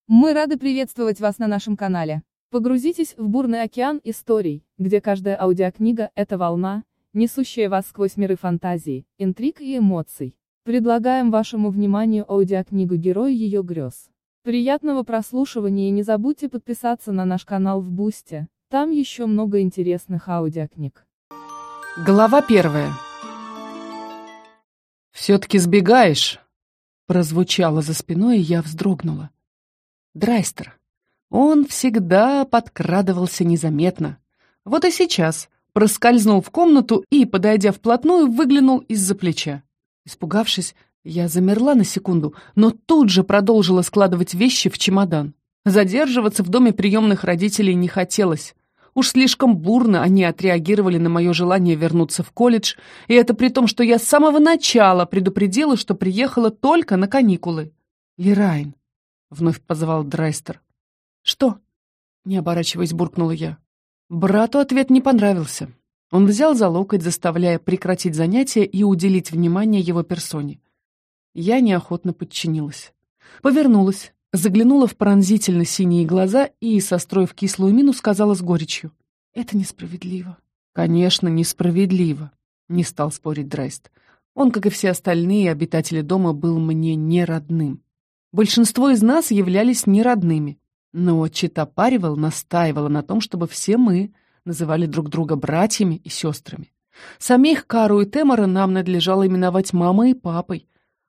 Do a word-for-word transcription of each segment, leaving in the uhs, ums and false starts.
Мы рады приветствовать вас на нашем канале. Погрузитесь в бурный океан историй, где каждая аудиокнига – это волна, несущая вас сквозь миры фантазии, интриг и эмоций. Предлагаем вашему вниманию аудиокнигу «Герой ее грез». Приятного прослушивания и не забудьте подписаться на наш канал в Бусте, там еще много интересных аудиокниг. Глава первая. «Все-таки сбегаешь?» Прозвучало за спиной, и я вздрогнула. Драйстер. Он всегда подкрадывался незаметно. Вот и сейчас проскользнул в комнату и, подойдя вплотную, выглянул из-за плеча. Испугавшись, я замерла на секунду, но тут же продолжила складывать вещи в чемодан. Задерживаться в доме приемных родителей не хотелось. Уж слишком бурно они отреагировали на мое желание вернуться в колледж, и это при том, что я с самого начала предупредила, что приехала только на каникулы. «Лерайн», — вновь позвал Драйстер. «Что?» — не оборачиваясь, буркнула я. Брату ответ не понравился. Он взял за локоть, заставляя прекратить занятия и уделить внимание его персоне. Я неохотно подчинилась. Повернулась, заглянула в пронзительно синие глаза и, состроив кислую мину, сказала с горечью: «Это несправедливо». «Конечно, несправедливо», — не стал спорить Драйст. Он, как и все остальные обитатели дома, был мне не родным. Большинство из нас являлись неродными, но чета Паривал настаивала на том, чтобы все мы называли друг друга братьями и сестрами. Самих Кару и Темора нам надлежало именовать мамой и папой.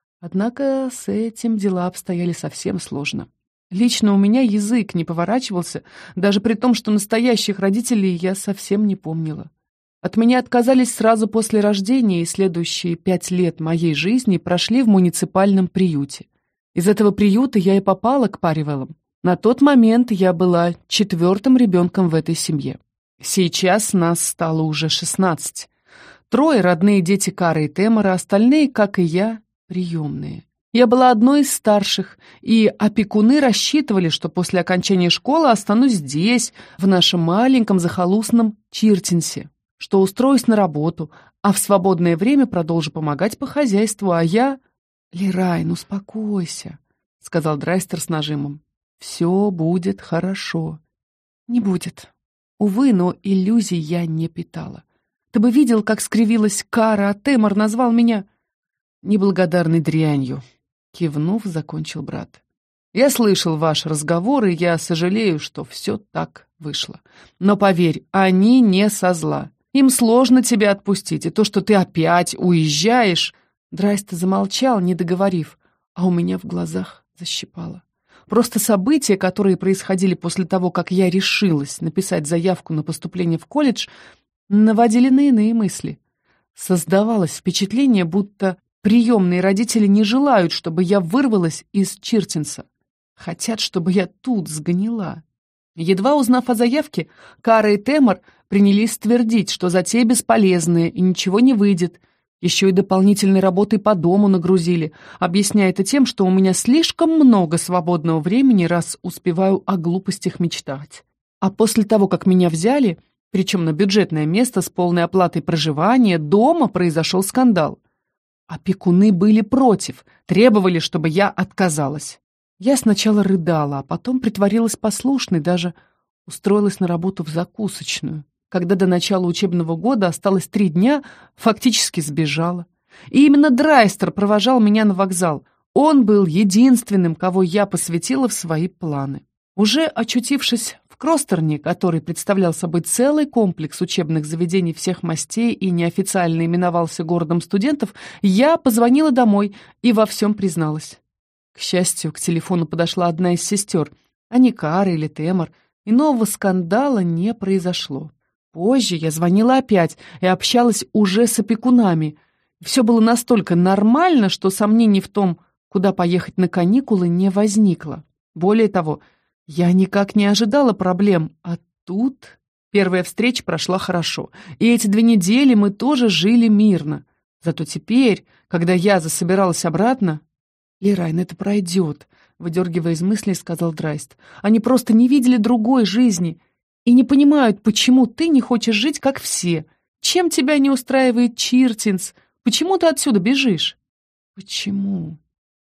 Однако с этим дела обстояли совсем сложно. Лично у меня язык не поворачивался, даже при том, что настоящих родителей я совсем не помнила. От меня отказались сразу после рождения, и следующие пять лет моей жизни прошли в муниципальном приюте. Из этого приюта я и попала к Паривеллам. На тот момент я была четвертым ребенком в этой семье. Сейчас нас стало уже шестнадцать. Трое родные дети Кары и Темора, остальные, как и я, приемные. Я была одной из старших, и опекуны рассчитывали, что после окончания школы останусь здесь, в нашем маленьком захолустном Чиртинсе, что устроюсь на работу, а в свободное время продолжу помогать по хозяйству, а я... «Лерайн, успокойся», — сказал Драйстер с нажимом. «Все будет хорошо». «Не будет». Увы, но иллюзий я не питала. Ты бы видел, как скривилась Кара, а Темор назвал меня неблагодарной дрянью. Кивнув, закончил брат. Я слышал ваш разговор, и я сожалею, что все так вышло. Но поверь, они не со зла. Им сложно тебя отпустить, и то, что ты опять уезжаешь... Драйст замолчал, не договорив, а у меня в глазах защипало. Просто события, которые происходили после того, как я решилась написать заявку на поступление в колледж, наводили на иные мысли. Создавалось впечатление, будто приемные родители не желают, чтобы я вырвалась из Чиртинса. Хотят, чтобы я тут сгнила. Едва узнав о заявке, Кара и Темор принялись твердить, что затея бесполезная и ничего не выйдет. Еще и дополнительной работой по дому нагрузили, объясняя это тем, что у меня слишком много свободного времени, раз успеваю о глупостях мечтать. А после того, как меня взяли, причем на бюджетное место с полной оплатой проживания, дома произошел скандал. Опекуны были против, требовали, чтобы я отказалась. Я сначала рыдала, а потом притворилась послушной, даже устроилась на работу в закусочную. Когда до начала учебного года осталось три дня, фактически сбежала. И именно Драйстер провожал меня на вокзал. Он был единственным, кого я посвятила в свои планы. Уже очутившись в Кростерне, который представлял собой целый комплекс учебных заведений всех мастей и неофициально именовался городом студентов, я позвонила домой и во всем призналась. К счастью, к телефону подошла одна из сестер, а не Кара или Темор, и нового скандала не произошло. Позже я звонила опять и общалась уже с опекунами. Все было настолько нормально, что сомнений в том, куда поехать на каникулы, не возникло. Более того, я никак не ожидала проблем, а тут первая встреча прошла хорошо, и эти две недели мы тоже жили мирно. Зато теперь, когда я засобиралась обратно... «Лерайн, это пройдет», — выдергивая из мыслей, сказал Драйст. «Они просто не видели другой жизни и не понимают, почему ты не хочешь жить, как все. Чем тебя не устраивает Чиртинс? Почему ты отсюда бежишь?» «Почему?»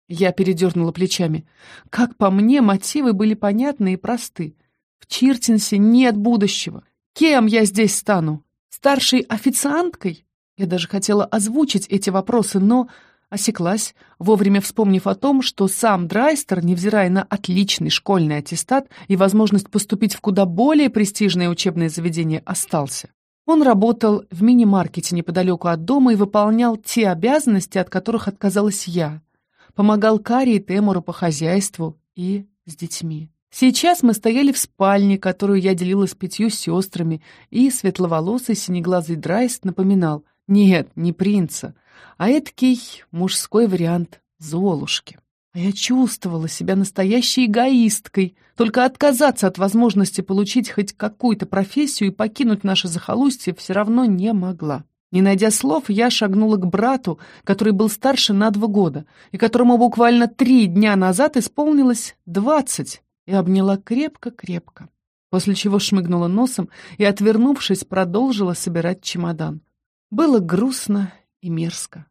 Я передернула плечами. Как по мне, мотивы были понятны и просты. В Чиртинсе нет будущего. Кем я здесь стану? Старшей официанткой? Я даже хотела озвучить эти вопросы, но осеклась, вовремя вспомнив о том, что сам Драйстер, невзирая на отличный школьный аттестат и возможность поступить в куда более престижное учебное заведение, остался. Он работал в мини-маркете неподалеку от дома и выполнял те обязанности, от которых отказалась я. Помогал Каре и Темуру по хозяйству и с детьми. Сейчас мы стояли в спальне, которую я делила с пятью сестрами, и светловолосый синеглазый Драйст напоминал: нет, не принца, а эдакий мужской вариант Золушки. А я чувствовала себя настоящей эгоисткой, только отказаться от возможности получить хоть какую-то профессию и покинуть наше захолустье все равно не могла. Не найдя слов, я шагнула к брату, который был старше на два года, и которому буквально три дня назад исполнилось двадцать, и обняла крепко-крепко, после чего шмыгнула носом и, отвернувшись, продолжила собирать чемодан. Было грустно и мерзко.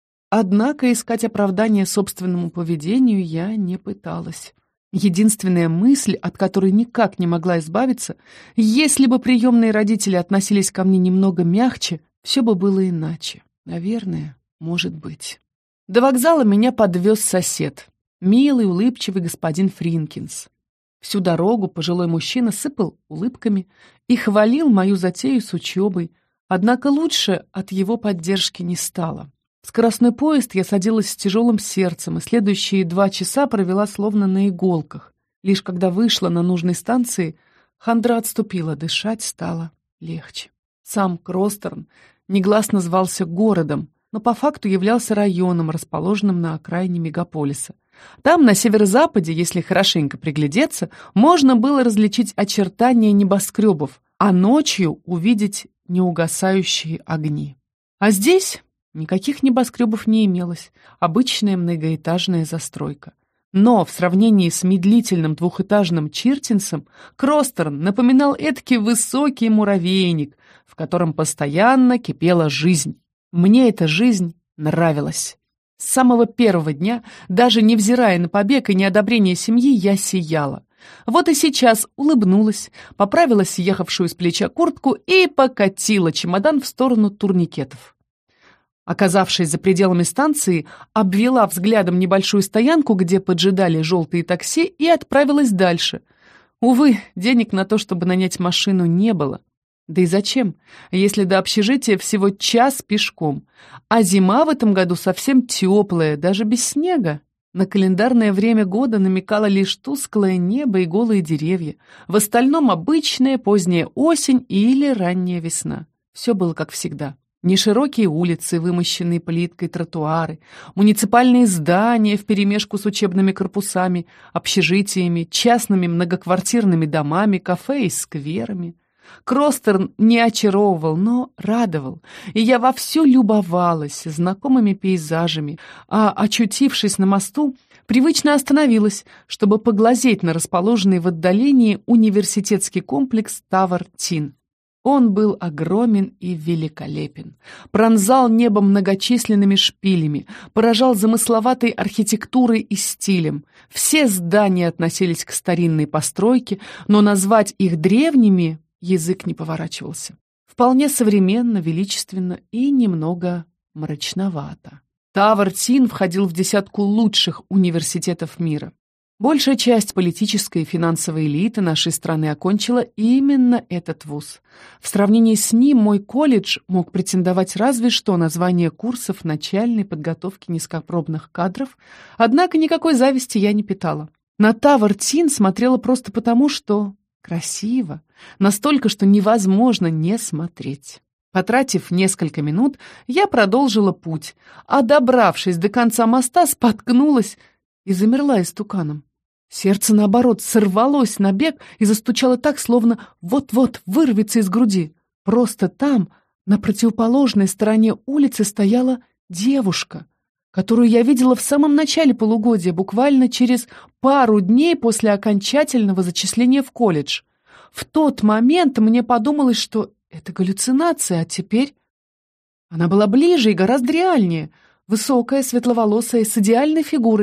Однако искать оправдание собственному поведению я не пыталась. Единственная мысль, от которой никак не могла избавиться: если бы приемные родители относились ко мне немного мягче, все бы было иначе. Наверное, может быть. До вокзала меня подвез сосед, милый, улыбчивый господин Фринкинс. Всю дорогу пожилой мужчина сыпал улыбками и хвалил мою затею с учебой, однако лучше от его поддержки не стало. В скоростной поезд я садилась с тяжелым сердцем, и следующие два часа провела словно на иголках. Лишь когда вышла на нужной станции, хандра отступила, дышать стало легче. Сам Кростерн негласно звался городом, но по факту являлся районом, расположенным на окраине мегаполиса. Там, на северо-западе, если хорошенько приглядеться, можно было различить очертания небоскребов, а ночью увидеть неугасающие огни. А здесь никаких небоскребов не имелось, обычная многоэтажная застройка. Но в сравнении с медлительным двухэтажным Чиртинсом Кростерн напоминал эдакий высокий муравейник, в котором постоянно кипела жизнь. Мне эта жизнь нравилась. С самого первого дня, даже невзирая на побег и неодобрение семьи, я сияла. Вот и сейчас улыбнулась, поправила съехавшую с плеча куртку и покатила чемодан в сторону турникетов. Оказавшись за пределами станции, обвела взглядом небольшую стоянку, где поджидали желтые такси, и отправилась дальше. Увы, денег на то, чтобы нанять машину, не было. Да и зачем, если до общежития всего час пешком, а зима в этом году совсем теплая, даже без снега. На календарное время года намекало лишь тусклое небо и голые деревья. В остальном обычная поздняя осень или ранняя весна. Все было как всегда. Неширокие улицы, вымощенные плиткой тротуары, муниципальные здания вперемешку с учебными корпусами, общежитиями, частными многоквартирными домами, кафе и скверами. Кростерн не очаровывал, но радовал, и я вовсю любовалась знакомыми пейзажами, а, очутившись на мосту, привычно остановилась, чтобы поглазеть на расположенный в отдалении университетский комплекс Тавар-Тин. Он был огромен и великолепен, пронзал небо многочисленными шпилями, поражал замысловатой архитектурой и стилем. Все здания относились к старинной постройке, но назвать их древними язык не поворачивался. Вполне современно, величественно и немного мрачновато. Тавар-Тин входил в десятку лучших университетов мира. Большая часть политической и финансовой элиты нашей страны окончила именно этот вуз. В сравнении с ним мой колледж мог претендовать разве что на звание курсов начальной подготовки низкопробных кадров, однако никакой зависти я не питала. На Тавар-Тин смотрела просто потому, что красиво, настолько, что невозможно не смотреть. Потратив несколько минут, я продолжила путь, а, добравшись до конца моста, споткнулась и замерла истуканом. Сердце, наоборот, сорвалось на бег и застучало так, словно вот-вот вырвется из груди. Просто там, на противоположной стороне улицы, стояла девушка, которую я видела в самом начале полугодия, буквально через пару дней после окончательного зачисления в колледж. В тот момент мне подумалось, что это галлюцинация, а теперь она была ближе и гораздо реальнее. Высокая, светловолосая, с идеальной фигурой,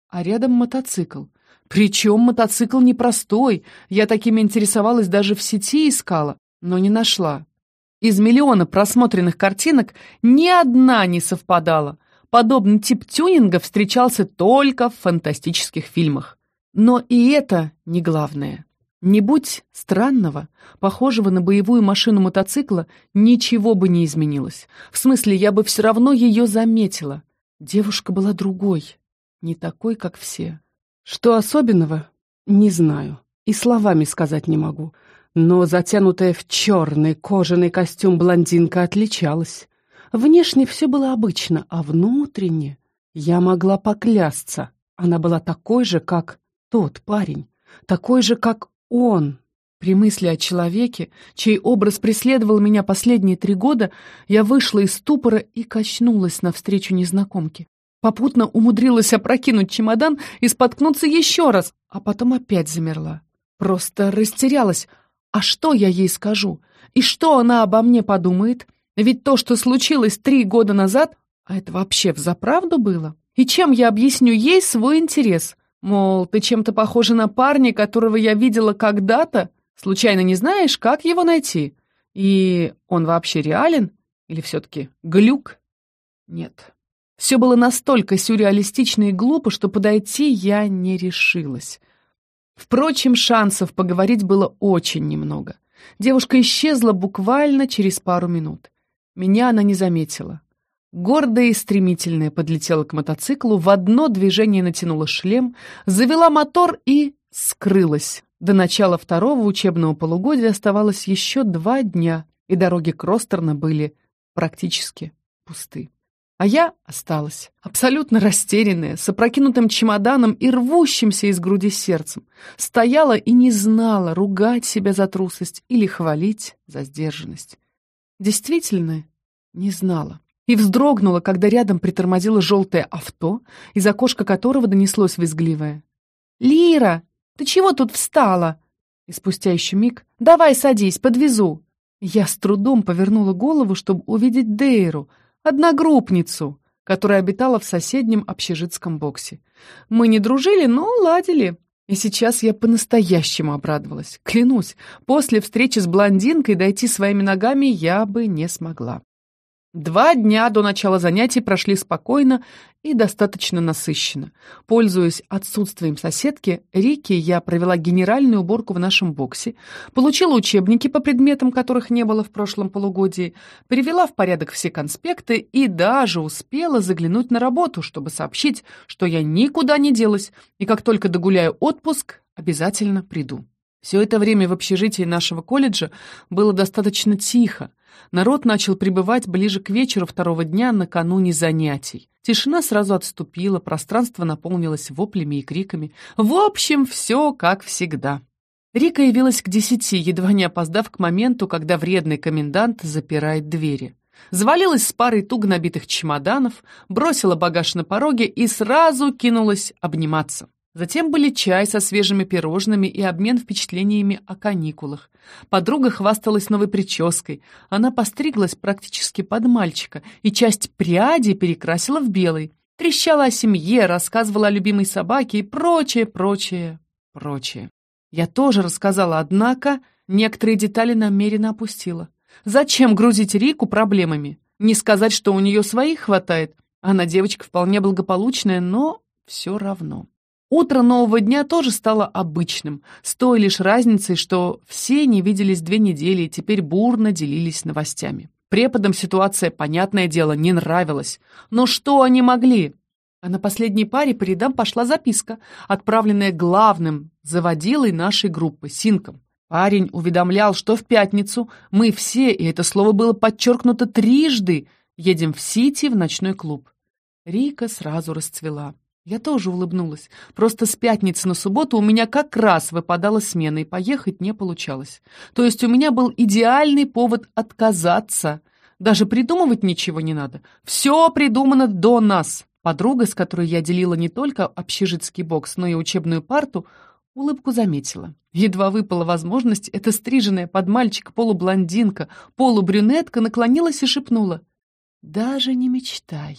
а рядом мотоцикл. Причем мотоцикл непростой, я такими интересовалась, даже в сети искала, но не нашла. Из миллиона просмотренных картинок ни одна не совпадала. Подобный тип тюнинга встречался только в фантастических фильмах. Но и это не главное. Не будь странного, похожего на боевую машину мотоцикла, ничего бы не изменилось. В смысле, я бы все равно ее заметила. Девушка была другой, не такой, как все. Что особенного, не знаю, и словами сказать не могу. Но затянутая в черный кожаный костюм блондинка отличалась. Внешне все было обычно, а внутренне я могла поклясться. Она была такой же, как тот парень, такой же, как он. При мысли о человеке, чей образ преследовал меня последние три года, я вышла из ступора и качнулась навстречу незнакомке. Попутно умудрилась опрокинуть чемодан и споткнуться еще раз, а потом опять замерла. Просто растерялась. А что я ей скажу? И что она обо мне подумает? Ведь то, что случилось три года назад, а это вообще взаправду было? И чем я объясню ей свой интерес? Мол, ты чем-то похожа на парня, которого я видела когда-то? Случайно не знаешь, как его найти? И он вообще реален? Или все-таки глюк? Нет. Все было настолько сюрреалистично и глупо, что подойти я не решилась. Впрочем, шансов поговорить было очень немного. Девушка исчезла буквально через пару минут. Меня она не заметила. Гордая и стремительная подлетела к мотоциклу, в одно движение натянула шлем, завела мотор и скрылась. До начала второго учебного полугодия оставалось еще два дня, и дороги к Ростерну были практически пусты. А я осталась, абсолютно растерянная, с опрокинутым чемоданом и рвущимся из груди сердцем. Стояла и не знала, ругать себя за трусость или хвалить за сдержанность. Действительно, не знала. И вздрогнула, когда рядом притормозило желтое авто, из окошка которого донеслось визгливое: «Лира, ты чего тут встала?» И спустя еще миг: «Давай садись, подвезу». Я с трудом повернула голову, чтобы увидеть Дейру, одногруппницу, которая обитала в соседнем общежитском боксе. Мы не дружили, но ладили. И сейчас я по-настоящему обрадовалась. Клянусь, после встречи с блондинкой дойти своими ногами я бы не смогла. Два дня до начала занятий прошли спокойно и достаточно насыщенно. Пользуясь отсутствием соседки, Рики, я провела генеральную уборку в нашем боксе, получила учебники по предметам, которых не было в прошлом полугодии, привела в порядок все конспекты и даже успела заглянуть на работу, чтобы сообщить, что я никуда не делась, и как только догуляю отпуск, обязательно приду. Все это время в общежитии нашего колледжа было достаточно тихо. Народ начал прибывать ближе к вечеру второго дня накануне занятий. Тишина сразу отступила, пространство наполнилось воплями и криками. В общем, все как всегда. Рика явилась к десяти, едва не опоздав к моменту, когда вредный комендант запирает двери. Завалилась с парой туго набитых чемоданов, бросила багаж на пороге и сразу кинулась обниматься. Затем были чай со свежими пирожными и обмен впечатлениями о каникулах. Подруга хвасталась новой прической. Она постриглась практически под мальчика и часть пряди перекрасила в белый. Трещала о семье, рассказывала о любимой собаке и прочее, прочее, прочее. Я тоже рассказала, однако некоторые детали намеренно опустила. Зачем грузить Рику проблемами? Не сказать, что у нее своих хватает. Она девочка вполне благополучная, но все равно. Утро нового дня тоже стало обычным, с той лишь разницей, что все не виделись две недели и теперь бурно делились новостями. Преподам ситуация, понятное дело, не нравилась. Но что они могли? А на последней паре по рядам пошла записка, отправленная главным заводилой нашей группы, Синком. Парень уведомлял, что в пятницу мы все, и это слово было подчеркнуто трижды, едем в Сити в ночной клуб. Рика сразу расцвела. Я тоже улыбнулась. Просто с пятницы на субботу у меня как раз выпадала смена, и поехать не получалось. То есть у меня был идеальный повод отказаться. Даже придумывать ничего не надо. Все придумано до нас. Подруга, с которой я делила не только общежитский бокс, но и учебную парту, улыбку заметила. Едва выпала возможность, эта стриженная под мальчика полублондинка, полубрюнетка наклонилась и шепнула: «Даже не мечтай».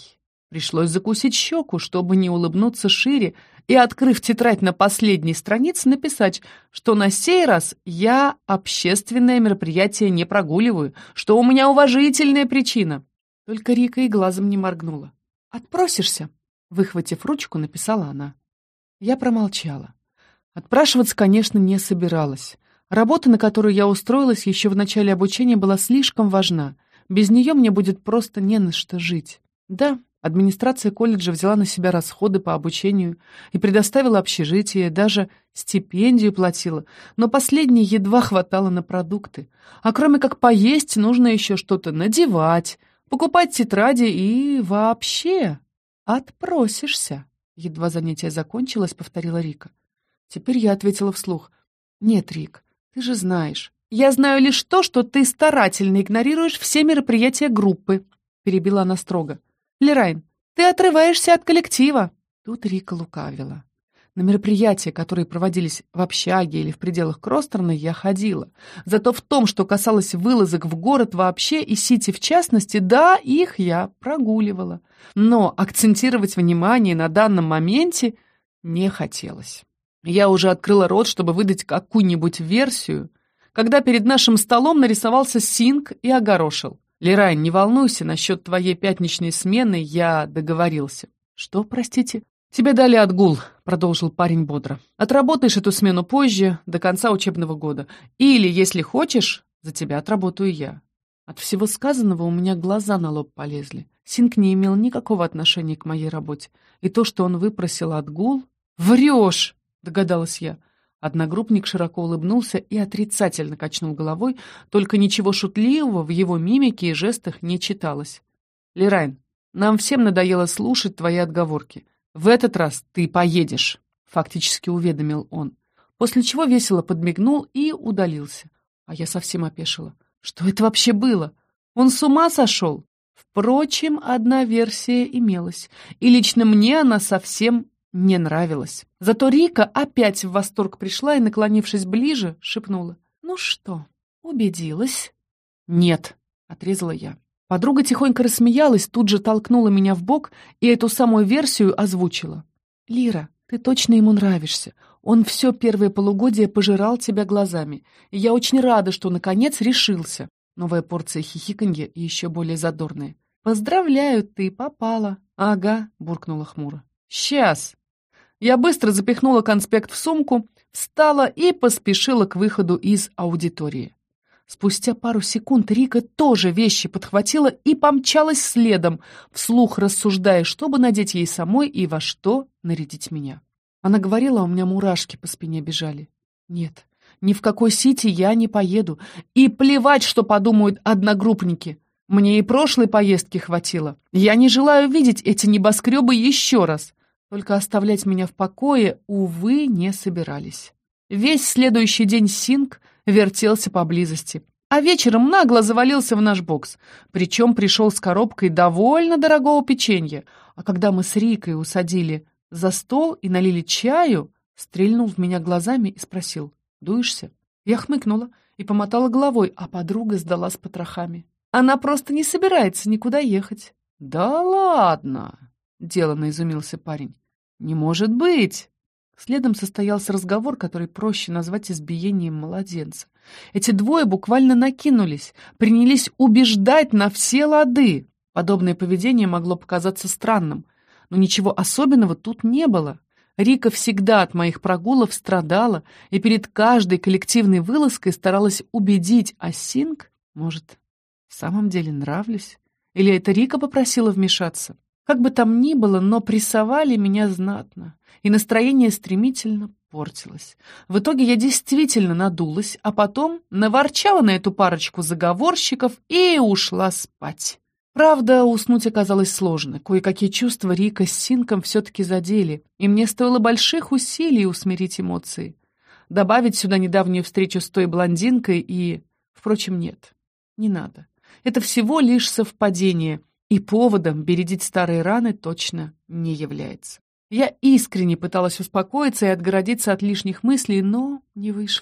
Пришлось закусить щеку, чтобы не улыбнуться шире, и, открыв тетрадь на последней странице, написать, что на сей раз я общественное мероприятие не прогуливаю, что у меня уважительная причина. Только Рика и глазом не моргнула. «Отпросишься?» — выхватив ручку, написала она. Я промолчала. Отпрашиваться, конечно, не собиралась. Работа, на которую я устроилась еще в начале обучения, была слишком важна. Без нее мне будет просто не на что жить. Да, администрация колледжа взяла на себя расходы по обучению и предоставила общежитие, даже стипендию платила, но последней едва хватало на продукты. А кроме как поесть, нужно еще что-то надевать, покупать тетради и вообще отпросишься. Едва занятие закончилось, повторила Рика. Теперь я ответила вслух. «Нет, Рик, ты же знаешь». «Я знаю лишь то, что ты старательно игнорируешь все мероприятия группы», — перебила она строго. «Лерайн, ты отрываешься от коллектива». Тут Рика лукавила. На мероприятия, которые проводились в общаге или в пределах Кростерна, я ходила. Зато в том, что касалось вылазок в город вообще и Сити в частности, да, их я прогуливала. Но акцентировать внимание на данном моменте не хотелось. Я уже открыла рот, чтобы выдать какую-нибудь версию, когда перед нашим столом нарисовался Синг и огорошил. «Лерайн, не волнуйся, насчет твоей пятничной смены я договорился». «Что, простите?» «Тебе дали отгул», — продолжил парень бодро. «Отработаешь эту смену позже, до конца учебного года. Или, если хочешь, за тебя отработаю я». От всего сказанного у меня глаза на лоб полезли. Синг не имел никакого отношения к моей работе. И то, что он выпросил отгул... «Врешь!» — догадалась я. Одногруппник широко улыбнулся и отрицательно качнул головой, только ничего шутливого в его мимике и жестах не читалось. «Лерайн, нам всем надоело слушать твои отговорки. В этот раз ты поедешь», — фактически уведомил он, после чего весело подмигнул и удалился. А я совсем опешила. Что это вообще было? Он с ума сошел? Впрочем, одна версия имелась, и лично мне она совсем не нравилась. Зато Рика опять в восторг пришла и, наклонившись ближе, шепнула. «Ну что, убедилась?» «Нет», — отрезала я. Подруга тихонько рассмеялась, тут же толкнула меня в бок и эту самую версию озвучила. «Лира, ты точно ему нравишься. Он все первое полугодие пожирал тебя глазами. И я очень рада, что наконец решился». Новая порция хихиканья и еще более задорная. «Поздравляю, ты попала». «Ага», — буркнула хмуро. «Сейчас». Я быстро запихнула конспект в сумку, встала и поспешила к выходу из аудитории. Спустя пару секунд Рика тоже вещи подхватила и помчалась следом, вслух рассуждая, чтобы надеть ей самой и во что нарядить меня. Она говорила, а у меня мурашки по спине бежали. Нет, ни в какой Сити я не поеду. И плевать, что подумают одногруппники. Мне и прошлой поездки хватило. Я не желаю видеть эти небоскребы еще раз. Только оставлять меня в покое, увы, не собирались. Весь следующий день Синг вертелся поблизости, а вечером нагло завалился в наш бокс, причем пришел с коробкой довольно дорогого печенья, а когда мы с Рикой усадили за стол и налили чаю, стрельнул в меня глазами и спросил: «Дуешься?» Я хмыкнула и помотала головой, а подруга сдала с потрохами. Она просто не собирается никуда ехать. «Да ладно!» — деланно изумился парень. «Не может быть!» Следом состоялся разговор, который проще назвать избиением младенца. Эти двое буквально накинулись, принялись убеждать на все лады. Подобное поведение могло показаться странным, но ничего особенного тут не было. Рика всегда от моих прогулов страдала и перед каждой коллективной вылазкой старалась убедить, а Синг, может, в самом деле нравлюсь? Или это Рика попросила вмешаться? Как бы там ни было, но прессовали меня знатно, и настроение стремительно портилось. В итоге я действительно надулась, а потом наворчала на эту парочку заговорщиков и ушла спать. Правда, уснуть оказалось сложно. Кое-какие чувства Рика с Синком все-таки задели, и мне стоило больших усилий усмирить эмоции. Добавить сюда недавнюю встречу с той блондинкой и... Впрочем, нет, не надо. Это всего лишь совпадение, и поводом бередить старые раны точно не является. Я искренне пыталась успокоиться и отгородиться от лишних мыслей, но не вышло.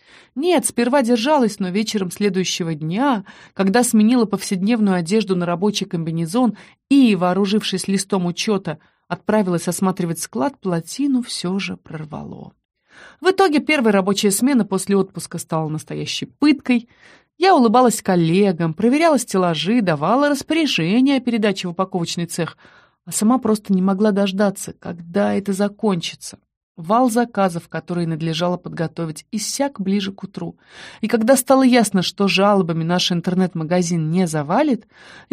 Нет, сперва держалась, но вечером следующего дня, когда сменила повседневную одежду на рабочий комбинезон и, вооружившись листом учета, отправилась осматривать склад, плотину все же прорвало. В итоге первая рабочая смена после отпуска стала настоящей пыткой. Я улыбалась коллегам, проверяла стеллажи, давала распоряжения о передаче в упаковочный цех, а сама просто не могла дождаться, когда это закончится. Вал заказов, которые надлежало подготовить, иссяк ближе к утру. И когда стало ясно, что жалобами наш интернет-магазин не завалит,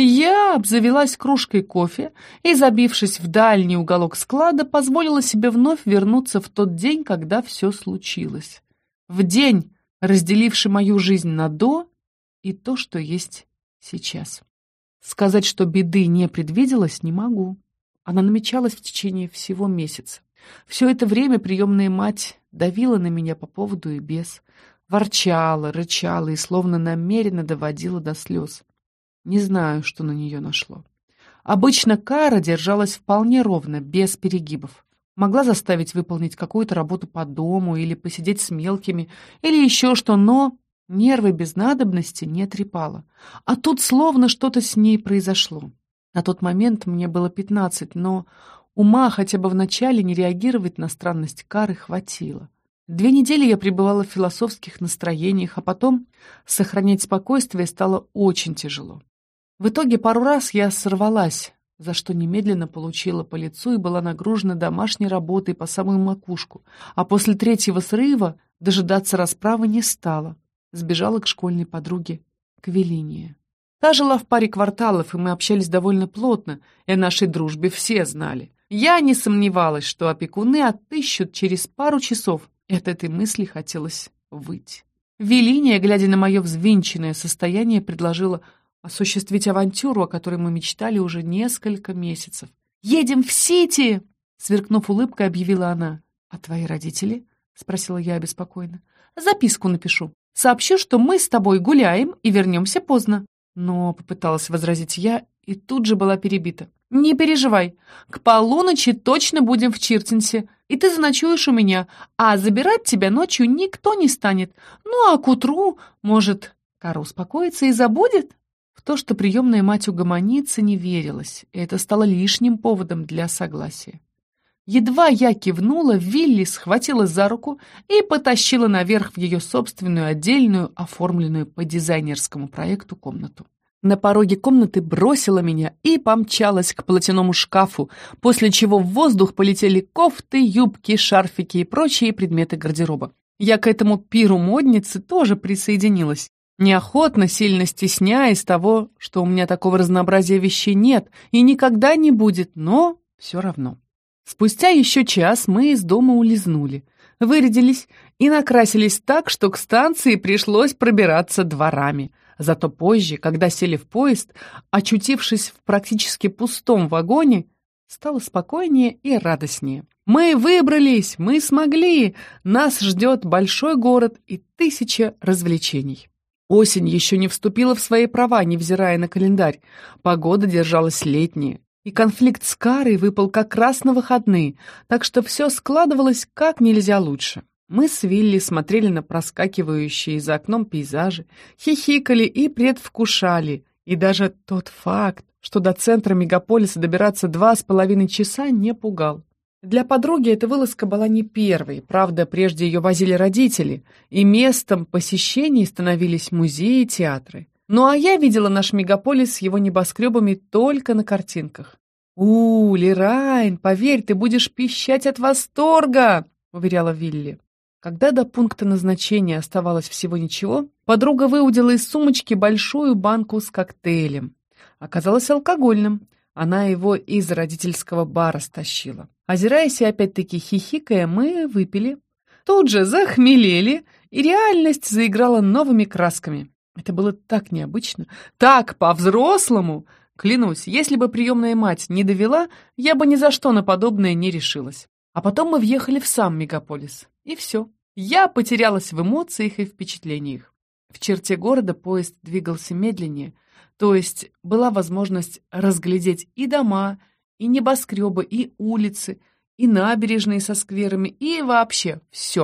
я обзавелась кружкой кофе и, забившись в дальний уголок склада, позволила себе вновь вернуться в тот день, когда все случилось. В день, разделивший мою жизнь на «до» и то, что есть сейчас. Сказать, что беды не предвиделось, не могу. Она намечалась в течение всего месяца. Все это время приемная мать давила на меня по поводу и без, ворчала, рычала и словно намеренно доводила до слез. Не знаю, что на нее нашло. Обычно Кара держалась вполне ровно, без перегибов. Могла заставить выполнить какую-то работу по дому или посидеть с мелкими, или еще что, но нервы без надобности не трепала. А тут словно что-то с ней произошло. На тот момент мне было пятнадцать, но ума хотя бы вначале не реагировать на странность Кары хватило. Две недели я пребывала в философских настроениях, а потом сохранять спокойствие стало очень тяжело. В итоге пару раз я сорвалась, за что немедленно получила по лицу и была нагружена домашней работой по самую макушку, а после третьего срыва дожидаться расправы не стала. Сбежала к школьной подруге, к Велине. Та жила в паре кварталов, и мы общались довольно плотно, и о нашей дружбе все знали. Я не сомневалась, что опекуны отыщут через пару часов, и от этой мысли хотелось выть. Велиния, глядя на мое взвинченное состояние, предложила осуществить авантюру, о которой мы мечтали уже несколько месяцев. «Едем в Сити!» — сверкнув улыбкой, объявила она. «А твои родители?» — спросила я обеспокоенно. «Записку напишу. Сообщу, что мы с тобой гуляем и вернемся поздно». Но попыталась возразить я и тут же была перебита. «Не переживай, к полуночи точно будем в Чиртенсе, и ты заночуешь у меня, а забирать тебя ночью никто не станет. Ну а к утру, может, Кара успокоится и забудет?» В то, что приемная мать угомонится, не верилось, и это стало лишним поводом для согласия. Едва я кивнула, Вилли схватила за руку и потащила наверх в ее собственную отдельную, оформленную по дизайнерскому проекту, комнату. На пороге комнаты бросила меня и помчалась к платяному шкафу, после чего в воздух полетели кофты, юбки, шарфики и прочие предметы гардероба. Я к этому пиру модницы тоже присоединилась. Неохотно, сильно стесняясь того, что у меня такого разнообразия вещей нет и никогда не будет, но все равно. Спустя еще час мы из дома улизнули, вырядились и накрасились так, что к станции пришлось пробираться дворами. Зато позже, когда сели в поезд, очутившись в практически пустом вагоне, стало спокойнее и радостнее. Мы выбрались, мы смогли, нас ждет большой город и тысяча развлечений. Осень еще не вступила в свои права, невзирая на календарь. Погода держалась летняя. И конфликт с Карой выпал как раз на выходные, так что все складывалось как нельзя лучше. Мы с Вилли смотрели на проскакивающие за окном пейзажи, хихикали и предвкушали. И даже тот факт, что до центра мегаполиса добираться два с половиной часа, не пугал. Для подруги эта вылазка была не первой, правда, прежде ее возили родители, и местом посещений становились музеи и театры. Ну а я видела наш мегаполис с его небоскребами только на картинках. «У, Лерайн, поверь, ты будешь пищать от восторга!» — уверяла Вилли. Когда до пункта назначения оставалось всего ничего, подруга выудила из сумочки большую банку с коктейлем. Оказалось алкогольным. Она его из родительского бара стащила. Озираясь и опять-таки хихикая, мы выпили. Тут же захмелели, и реальность заиграла новыми красками. Это было так необычно, так по-взрослому. Клянусь, если бы приемная мать не довела, я бы ни за что на подобное не решилась. А потом мы въехали в сам мегаполис. И все. Я потерялась в эмоциях и впечатлениях. В черте города поезд двигался медленнее, то есть была возможность разглядеть и дома, и небоскребы, и улицы, и набережные со скверами, и вообще все.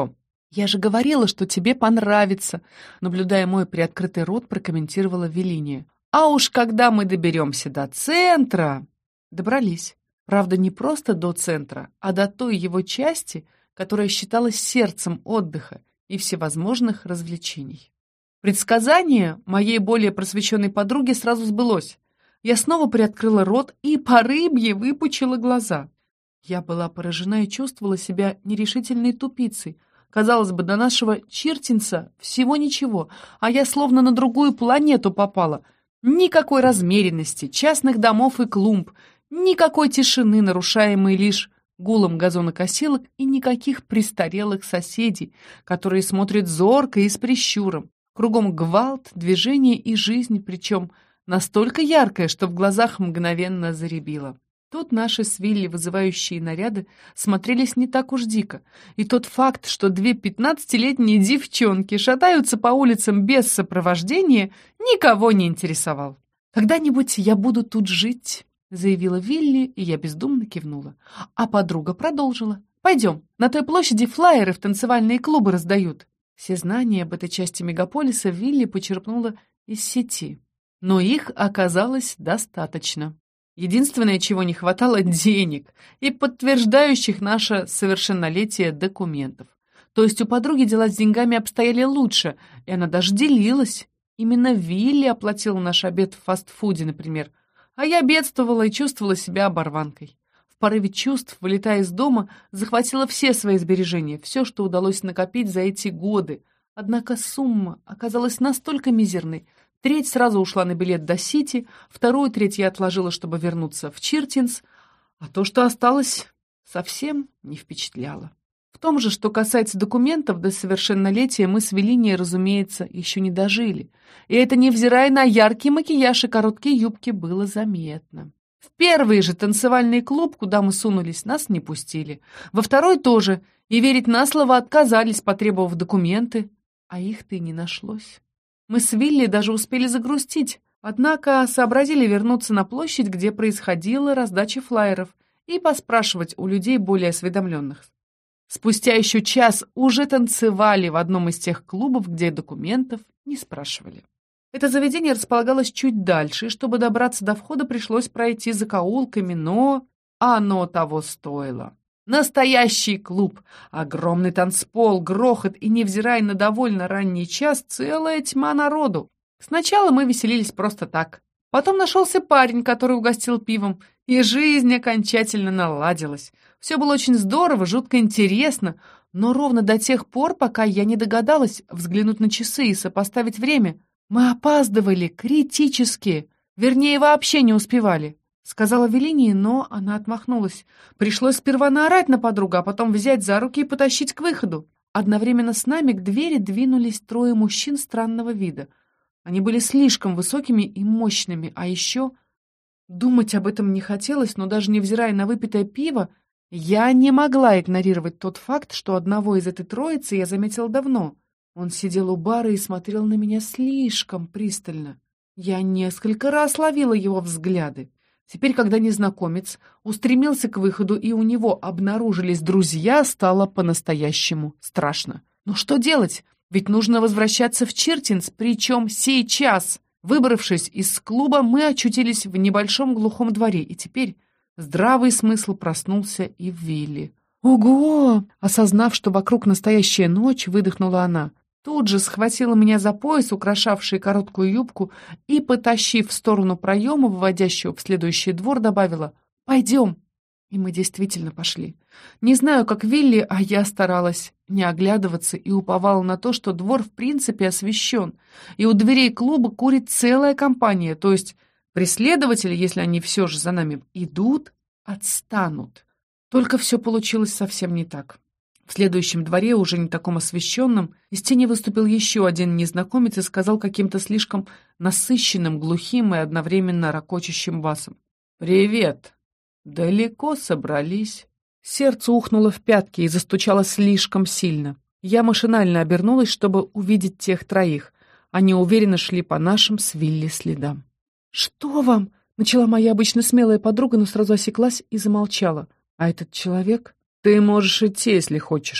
«Я же говорила, что тебе понравится», — наблюдая мой приоткрытый рот, прокомментировала Велиния. «А уж когда мы доберемся до центра...» Добрались. Правда, не просто до центра, а до той его части, которая считалась сердцем отдыха и всевозможных развлечений. Предсказание моей более просвещенной подруги сразу сбылось. Я снова приоткрыла рот и по рыбье выпучила глаза. Я была поражена и чувствовала себя нерешительной тупицей. Казалось бы, до нашего Чиртинса всего ничего, а я словно на другую планету попала. Никакой размеренности, частных домов и клумб, никакой тишины, нарушаемой лишь гулом газонокосилок, и никаких престарелых соседей, которые смотрят зорко и с прищуром. Кругом гвалт, движение и жизнь, причем настолько яркая, что в глазах мгновенно зарябило. Тут наши с Вилли вызывающие наряды смотрелись не так уж дико, и тот факт, что две пятнадцатилетние девчонки шатаются по улицам без сопровождения, никого не интересовал. «Когда-нибудь я буду тут жить», — заявила Вилли, и я бездумно кивнула. А подруга продолжила. «Пойдем, на той площади флаеры в танцевальные клубы раздают». Все знания об этой части мегаполиса Вилли почерпнула из сети, но их оказалось достаточно. Единственное, чего не хватало — денег и подтверждающих наше совершеннолетие документов. То есть у подруги дела с деньгами обстояли лучше, и она даже делилась. Именно Вилли оплатила наш обед в фастфуде, например, а я бедствовала и чувствовала себя оборванкой. В порыве чувств, вылетая из дома, захватила все свои сбережения, все, что удалось накопить за эти годы. Однако сумма оказалась настолько мизерной. Треть сразу ушла на билет до Сити, вторую треть я отложила, чтобы вернуться в Чиртинс, а то, что осталось, совсем не впечатляло. В том же, что касается документов, до совершеннолетия мы с Велинией, разумеется, еще не дожили. И это, невзирая на яркий макияж и короткие юбки, было заметно. В первый же танцевальный клуб, куда мы сунулись, нас не пустили. Во второй тоже, и верить на слово отказались, потребовав документы, а их-то и не нашлось. Мы с Вилли даже успели загрустить, однако сообразили вернуться на площадь, где происходила раздача флаеров, и поспрашивать у людей более осведомленных. Спустя еще час уже танцевали в одном из тех клубов, где документов не спрашивали. Это заведение располагалось чуть дальше, и чтобы добраться до входа, пришлось пройти закоулками, но оно того стоило. Настоящий клуб, огромный танцпол, грохот и, невзирая на довольно ранний час, целая тьма народу. Сначала мы веселились просто так. Потом нашелся парень, который угостил пивом, и жизнь окончательно наладилась. Все было очень здорово, жутко интересно, но ровно до тех пор, пока я не догадалась взглянуть на часы и сопоставить время. Мы опаздывали критически, вернее, вообще не успевали. Сказала Велинии, но она отмахнулась. Пришлось сперва наорать на подругу, а потом взять за руки и потащить к выходу. Одновременно с нами к двери двинулись трое мужчин странного вида. Они были слишком высокими и мощными, а еще... Думать об этом не хотелось, но даже невзирая на выпитое пиво, я не могла игнорировать тот факт, что одного из этой троицы я заметила давно. Он сидел у бара и смотрел на меня слишком пристально. Я несколько раз ловила его взгляды. Теперь, когда незнакомец устремился к выходу, и у него обнаружились друзья, стало по-настоящему страшно. Но что делать? Ведь нужно возвращаться в Чиртинс, причем сейчас. Выбравшись из клуба, мы очутились в небольшом глухом дворе, и теперь здравый смысл проснулся и в Вилли. «Ого!» Осознав, что вокруг настоящая ночь, выдохнула она. Тут же схватила меня за пояс, украшавший короткую юбку, и, потащив в сторону проема, выводящего в следующий двор, добавила «Пойдем». И мы действительно пошли. Не знаю, как Вилли, а я старалась не оглядываться и уповала на то, что двор в принципе освещен, и у дверей клуба курит целая компания, то есть преследователи, если они все же за нами идут, отстанут. Только все получилось совсем не так. В следующем дворе, уже не таком освещенном, из тени выступил еще один незнакомец и сказал каким-то слишком насыщенным, глухим и одновременно ракочущим басом: «Привет! Далеко собрались?» Сердце ухнуло в пятки и застучало слишком сильно. Я машинально обернулась, чтобы увидеть тех троих. Они уверенно шли по нашим с Вилли следам. «Что вам?» — начала моя обычно смелая подруга, но сразу осеклась и замолчала. «А этот человек...» «Ты можешь идти, если хочешь», —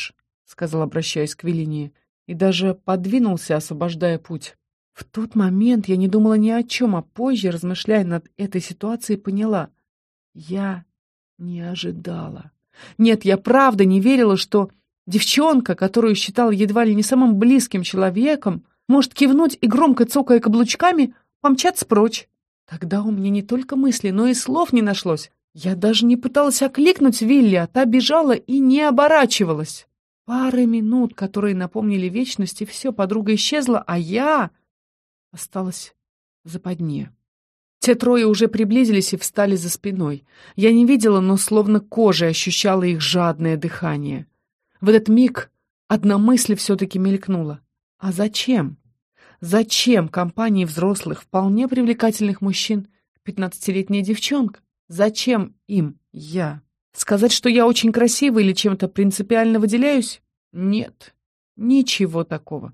сказал, обращаясь к Велине, и даже подвинулся, освобождая путь. В тот момент я не думала ни о чем, а позже, размышляя над этой ситуацией, поняла. Я не ожидала. Нет, я правда не верила, что девчонка, которую считала едва ли не самым близким человеком, может кивнуть и, громко цокая каблучками, помчаться прочь. Тогда у меня не только мысли, но и слов не нашлось. Я даже не пыталась окликнуть Вилли, а та бежала и не оборачивалась. Пары минут, которые напомнили вечность, и все, подруга исчезла, а я осталась в западне. Те трое уже приблизились и встали за спиной. Я не видела, но словно кожей ощущала их жадное дыхание. В этот миг одна мысль все-таки мелькнула. А зачем? Зачем компании взрослых, вполне привлекательных мужчин пятнадцатилетняя девчонка? Зачем им я? Сказать, что я очень красива или чем-то принципиально выделяюсь? Нет, ничего такого.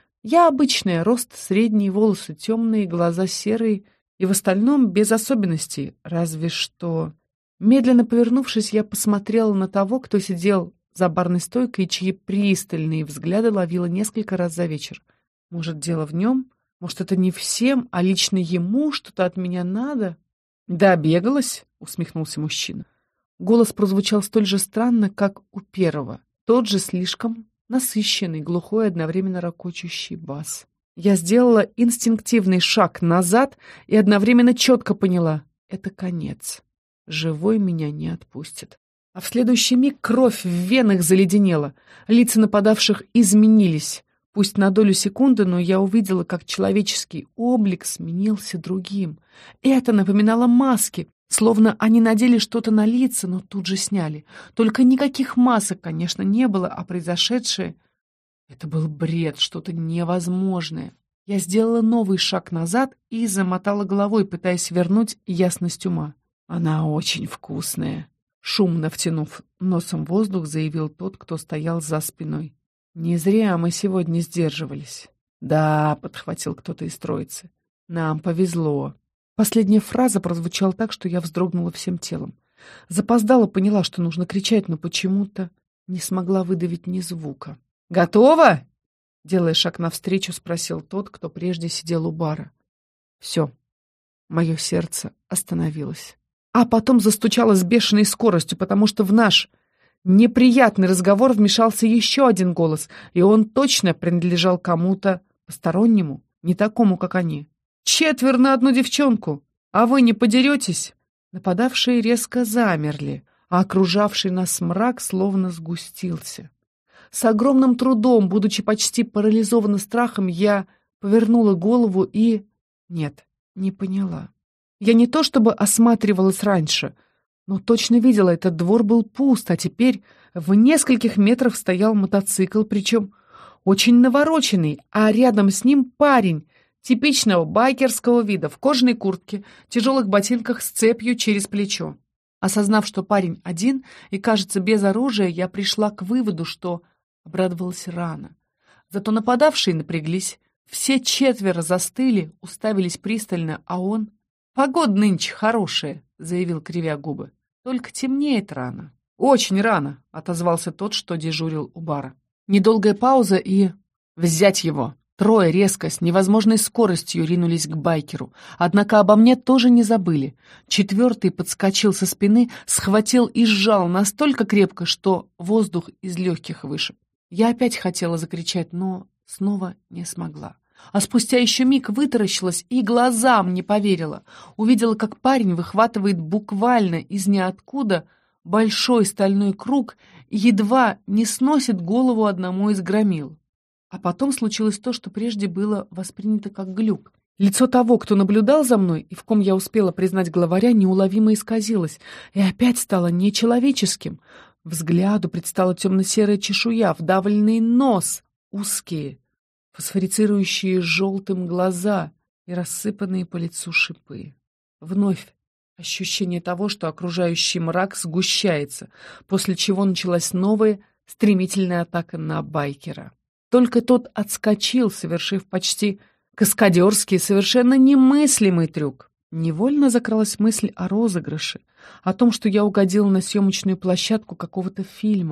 Я обычная, рост средний, волосы темные, глаза серые, и в остальном без особенностей, разве что... Медленно повернувшись, я посмотрела на того, кто сидел за барной стойкой, и чьи пристальные взгляды ловила несколько раз за вечер. Может, дело в нем? Может, это не всем, а лично ему что-то от меня надо? Да, бегалась, усмехнулся мужчина. Голос прозвучал столь же странно, как у первого. Тот же слишком насыщенный, глухой, одновременно ракочущий бас. Я сделала инстинктивный шаг назад и одновременно четко поняла — это конец. Живой меня не отпустит. А в следующий миг кровь в венах заледенела. Лица нападавших изменились. Пусть на долю секунды, но я увидела, как человеческий облик сменился другим. Это напоминало маски, словно они надели что-то на лица, но тут же сняли. Только никаких масок, конечно, не было, а произошедшее... Это был бред, что-то невозможное. Я сделала новый шаг назад и замотала головой, пытаясь вернуть ясность ума. Она очень вкусная. Шумно втянув носом воздух, заявил тот, кто стоял за спиной. Не зря мы сегодня сдерживались. Да, подхватил кто-то из троицы. Нам повезло. Последняя фраза прозвучала так, что я вздрогнула всем телом. Запоздала, поняла, что нужно кричать, но почему-то не смогла выдавить ни звука. «Готово?» — делая шаг навстречу, спросил тот, кто прежде сидел у бара. Все. Мое сердце остановилось. А потом застучало с бешеной скоростью, потому что в наш неприятный разговор вмешался еще один голос, и он точно принадлежал кому-то постороннему, не такому, как они. «Четверо на одну девчонку! А вы не подеретесь?» Нападавшие резко замерли, а окружавший нас мрак словно сгустился. С огромным трудом, будучи почти парализована страхом, я повернула голову и... Нет, не поняла. Я не то чтобы осматривалась раньше, но точно видела, этот двор был пуст, а теперь в нескольких метрах стоял мотоцикл, причем очень навороченный, а рядом с ним парень, типичного байкерского вида, в кожаной куртке, тяжелых ботинках с цепью через плечо. Осознав, что парень один и, кажется, без оружия, я пришла к выводу, что обрадовалась рано. Зато нападавшие напряглись. Все четверо застыли, уставились пристально, а он... «Погода нынче хорошая», — заявил, кривя губы. «Только темнеет рано». «Очень рано», — отозвался тот, что дежурил у бара. Недолгая пауза и... «Взять его!» Трое резко, с невозможной скоростью ринулись к байкеру. Однако обо мне тоже не забыли. Четвертый подскочил со спины, схватил и сжал настолько крепко, что воздух из легких вышиб. Я опять хотела закричать, но снова не смогла. А спустя еще миг вытаращилась и глазам не поверила. Увидела, как парень выхватывает буквально из ниоткуда большой стальной круг и едва не сносит голову одному из громил. А потом случилось то, что прежде было воспринято как глюк. Лицо того, кто наблюдал за мной, и в ком я успела признать главаря, неуловимо исказилось, и опять стало нечеловеческим. Взгляду предстала темно-серая чешуя, вдавленный нос, узкие, фосфорицирующие желтым глаза и рассыпанные по лицу шипы. Вновь ощущение того, что окружающий мрак сгущается, после чего началась новая стремительная атака на байкера. Только тот отскочил, совершив почти каскадерский, совершенно немыслимый трюк. Невольно закралась мысль о розыгрыше, о том, что я угодила на съемочную площадку какого-то фильма.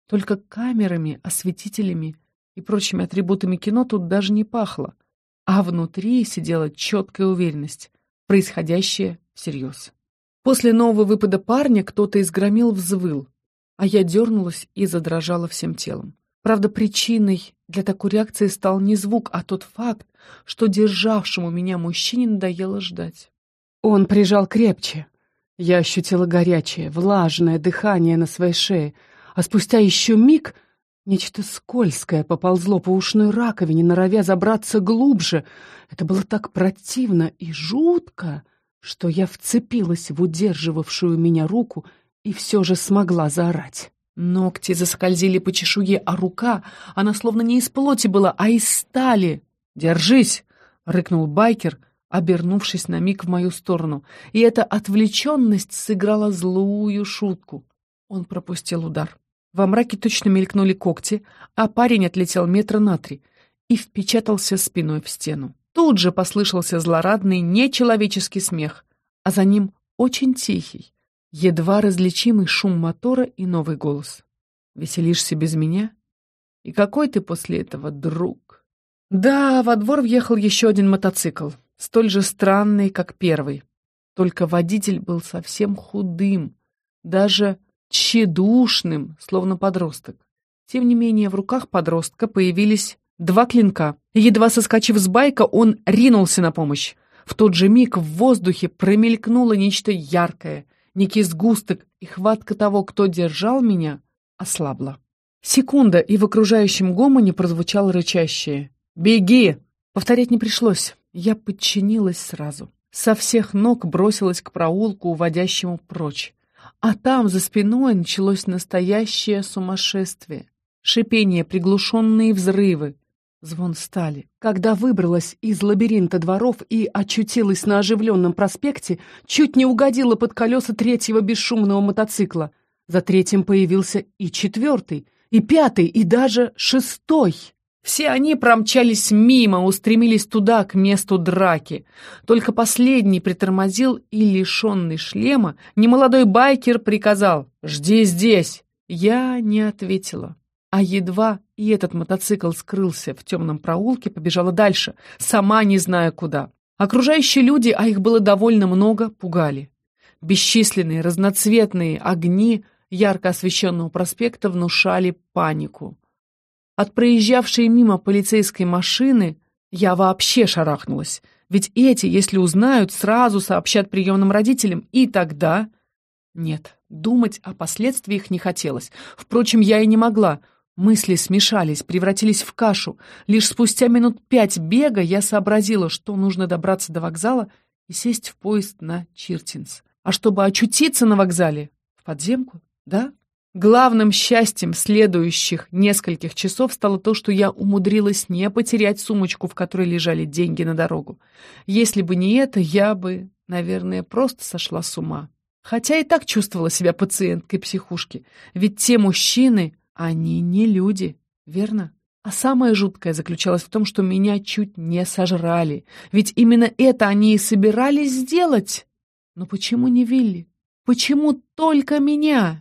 Только камерами, осветителями и прочими атрибутами кино тут даже не пахло. А внутри сидела четкая уверенность, происходящее всерьез. После нового выпада парня кто-то из громил взвыл, а я дернулась и задрожала всем телом. Правда, причиной для такой реакции стал не звук, а тот факт, что державшему меня мужчине надоело ждать. Он прижал крепче. Я ощутила горячее, влажное дыхание на своей шее, а спустя еще миг нечто скользкое поползло по ушной раковине, норовя забраться глубже. Это было так противно и жутко, что я вцепилась в удерживавшую меня руку и все же смогла заорать. Ногти заскользили по чешуе, а рука, она словно не из плоти была, а из стали. «Держись!» — рыкнул байкер, обернувшись на миг в мою сторону. И эта отвлеченность сыграла злую шутку. Он пропустил удар. Во мраке точно мелькнули когти, а парень отлетел метра на три и впечатался спиной в стену. Тут же послышался злорадный, нечеловеческий смех, а за ним очень тихий, едва различимый шум мотора и новый голос. «Веселишься без меня? И какой ты после этого друг?» Да, во двор въехал еще один мотоцикл, столь же странный, как первый. Только водитель был совсем худым, даже тщедушным, словно подросток. Тем не менее, в руках подростка появились два клинка, и, едва соскочив с байка, он ринулся на помощь. В тот же миг в воздухе промелькнуло нечто яркое, некий сгусток, и хватка того, кто держал меня, ослабла. Секунда, и в окружающем гомоне прозвучало рычащее «Беги!». Повторять не пришлось, я подчинилась сразу. Со всех ног бросилась к проулку, уводящему прочь. А там за спиной началось настоящее сумасшествие. Шипение, приглушенные взрывы, звон стали. Когда выбралась из лабиринта дворов и очутилась на оживленном проспекте, чуть не угодила под колеса третьего бесшумного мотоцикла. За третьим появился и четвертый, и пятый, и даже шестой. Все они промчались мимо, устремились туда, к месту драки. Только последний притормозил, и, лишенный шлема, немолодой байкер приказал «Жди здесь!». Я не ответила. А едва и этот мотоцикл скрылся в темном проулке, побежала дальше, сама не зная куда. Окружающие люди, а их было довольно много, пугали. Бесчисленные разноцветные огни ярко освещенного проспекта внушали панику. От проезжавшей мимо полицейской машины я вообще шарахнулась, ведь эти, если узнают, сразу сообщат приемным родителям, и тогда... Нет, думать о последствиях не хотелось. Впрочем, я и не могла. Мысли смешались, превратились в кашу. Лишь спустя минут пять бега я сообразила, что нужно добраться до вокзала и сесть в поезд на Чиртинс. А чтобы очутиться на вокзале, в подземку, да? Главным счастьем следующих нескольких часов стало то, что я умудрилась не потерять сумочку, в которой лежали деньги на дорогу. Если бы не это, я бы, наверное, просто сошла с ума. Хотя и так чувствовала себя пациенткой психушки. Ведь те мужчины, они не люди, верно? А самое жуткое заключалось в том, что меня чуть не сожрали. Ведь именно это они и собирались сделать. Но почему не Вилли? Почему только меня?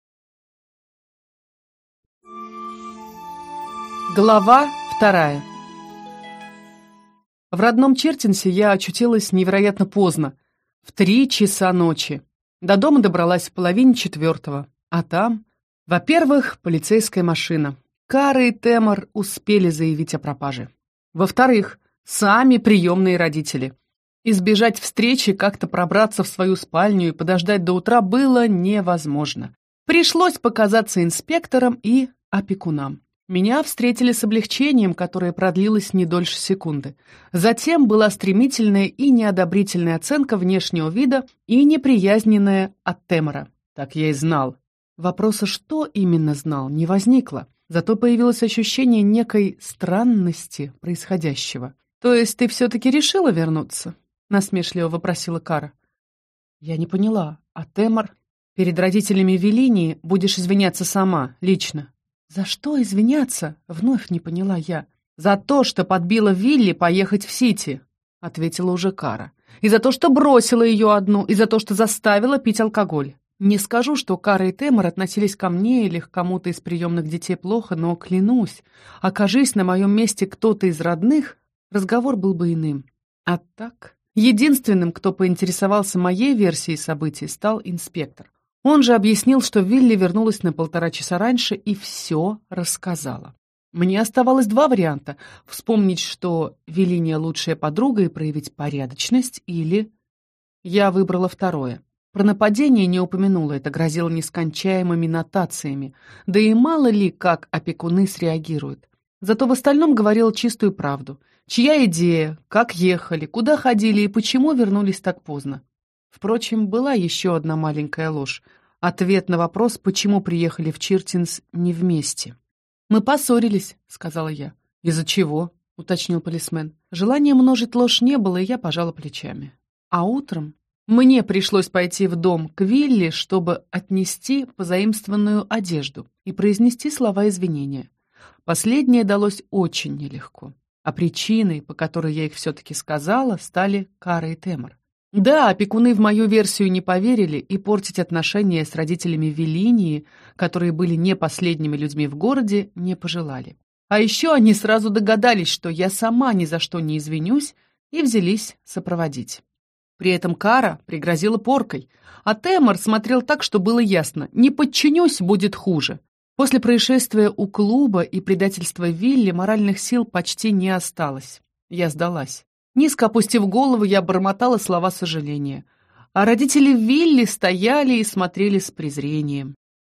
Глава вторая. В родном Чиртинсе я очутилась невероятно поздно, в три часа ночи. До дома добралась в половине четвертого, а там, во-первых, полицейская машина. Кара и Темор успели заявить о пропаже. Во-вторых, сами приемные родители. Избежать встречи, как-то пробраться в свою спальню и подождать до утра было невозможно. Пришлось показаться инспекторам и опекунам. Меня встретили с облегчением, которое продлилось не дольше секунды. Затем была стремительная и неодобрительная оценка внешнего вида и неприязненная от Темора. Так я и знал. Вопроса, что именно знал, не возникло. Зато появилось ощущение некой странности происходящего. «То есть ты все-таки решила вернуться?» — насмешливо вопросила Кара. Я не поняла. А Темор? Перед родителями Велинии будешь извиняться сама, лично. «За что извиняться?» — вновь не поняла я. «За то, что подбила Вилли поехать в Сити», — ответила уже Кара. «И за то, что бросила ее одну, и за то, что заставила пить алкоголь». Не скажу, что Кара и Темор относились ко мне или к кому-то из приемных детей плохо, но клянусь, окажись на моем месте кто-то из родных, разговор был бы иным. А так, единственным, кто поинтересовался моей версией событий, стал инспектор. Он же объяснил, что Вилли вернулась на полтора часа раньше и все рассказала. Мне оставалось два варианта — вспомнить, что Велиния лучшая подруга и проявить порядочность, или... Я выбрала второе. Про нападение не упомянула, это грозило нескончаемыми нотациями, да и мало ли, как опекуны среагируют. Зато в остальном говорила чистую правду. Чья идея, как ехали, куда ходили и почему вернулись так поздно. Впрочем, была еще одна маленькая ложь. Ответ на вопрос, почему приехали в Чиртинс не вместе. «Мы поссорились», — сказала я. «Из-за чего?» — уточнил полисмен. Желания множить ложь не было, и я пожала плечами. А утром мне пришлось пойти в дом к Вилли, чтобы отнести позаимствованную одежду и произнести слова извинения. Последнее далось очень нелегко. А причиной, по которой я их все-таки сказала, стали Кара и Темор. Да, опекуны в мою версию не поверили, и портить отношения с родителями Велинии, которые были не последними людьми в городе, не пожелали. А еще они сразу догадались, что я сама ни за что не извинюсь, и взялись сопроводить. При этом Кара пригрозила поркой, а Темор смотрел так, что было ясно: не подчинюсь, будет хуже. После происшествия у клуба и предательства Вилли моральных сил почти не осталось. Я сдалась. Низко опустив голову, я бормотала слова сожаления. А родители Вилли стояли и смотрели с презрением.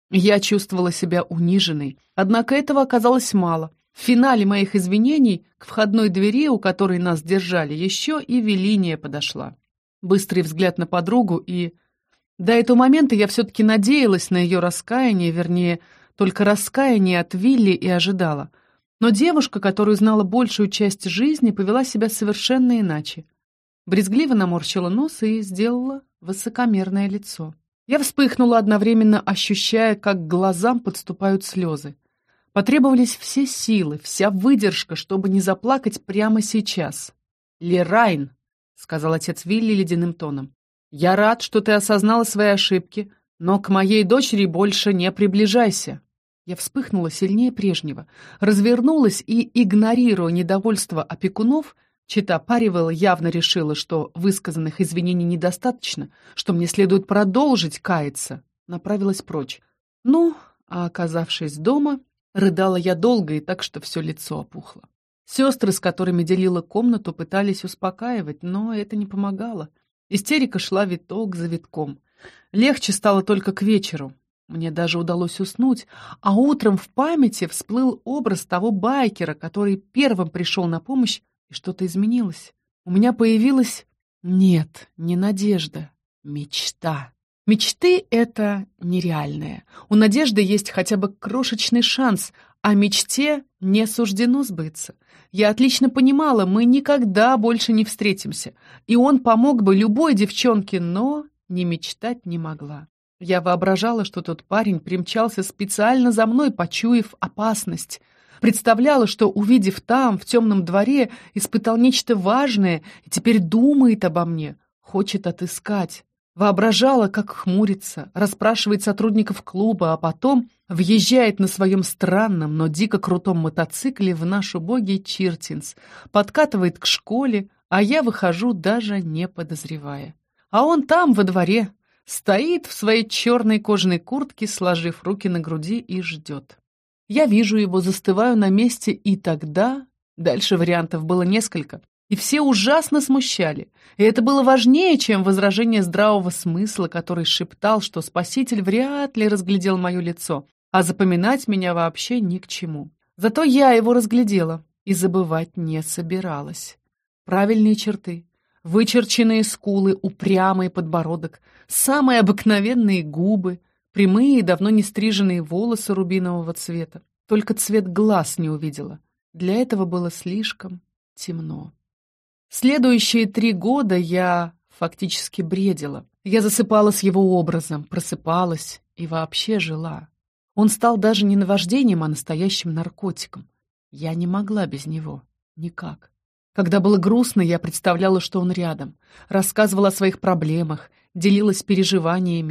Я чувствовала себя униженной, однако этого оказалось мало. В финале моих извинений к входной двери, у которой нас держали, еще и Велиния подошла. Быстрый взгляд на подругу, и... До этого момента я все-таки надеялась на ее раскаяние, вернее, только раскаяние от Вилли и ожидала. Но девушка, которую знала большую часть жизни, повела себя совершенно иначе. Брезгливо наморщила нос и сделала высокомерное лицо. Я вспыхнула, одновременно ощущая, как к глазам подступают слезы. Потребовались все силы, вся выдержка, чтобы не заплакать прямо сейчас. «Лерайн», — сказал отец Вилли ледяным тоном, — «я рад, что ты осознала свои ошибки, но к моей дочери больше не приближайся». Я вспыхнула сильнее прежнего, развернулась и, игнорируя недовольство опекунов, чета Паривелл явно решила, что высказанных извинений недостаточно, что мне следует продолжить каяться, направилась прочь. Ну, а оказавшись дома, рыдала я долго и так, что все лицо опухло. Сестры, с которыми делила комнату, пытались успокаивать, но это не помогало. Истерика шла виток за витком. Легче стало только к вечеру. Мне даже удалось уснуть, а утром в памяти всплыл образ того байкера, который первым пришел на помощь, и что-то изменилось. У меня появилась... Нет, не надежда, мечта. Мечты — это нереальное. У надежды есть хотя бы крошечный шанс, а мечте не суждено сбыться. Я отлично понимала, мы никогда больше не встретимся, и он помог бы любой девчонке, но не мечтать не могла. Я воображала, что тот парень примчался специально за мной, почуяв опасность. Представляла, что, увидев там, в темном дворе, испытал нечто важное и теперь думает обо мне, хочет отыскать. Воображала, как хмурится, расспрашивает сотрудников клуба, а потом въезжает на своем странном, но дико крутом мотоцикле в наш убогий Чиртинс, подкатывает к школе, а я выхожу, даже не подозревая. А он там, во дворе, стоит в своей черной кожаной куртке, сложив руки на груди, и ждет. Я вижу его, застываю на месте, и тогда... Дальше вариантов было несколько, и все ужасно смущали. И это было важнее, чем возражение здравого смысла, который шептал, что спаситель вряд ли разглядел мое лицо, а запоминать меня вообще ни к чему. Зато я его разглядела и забывать не собиралась. Правильные черты. Вычерченные скулы, упрямый подбородок, самые обыкновенные губы, прямые и давно не стриженные волосы рубинового цвета. Только цвет глаз не увидела. Для этого было слишком темно. Следующие три года я фактически бредила. Я засыпала с его образом, просыпалась и вообще жила. Он стал даже не наваждением, а настоящим наркотиком. Я не могла без него. Никак. Когда было грустно, я представляла, что он рядом, рассказывала о своих проблемах, делилась переживаниями.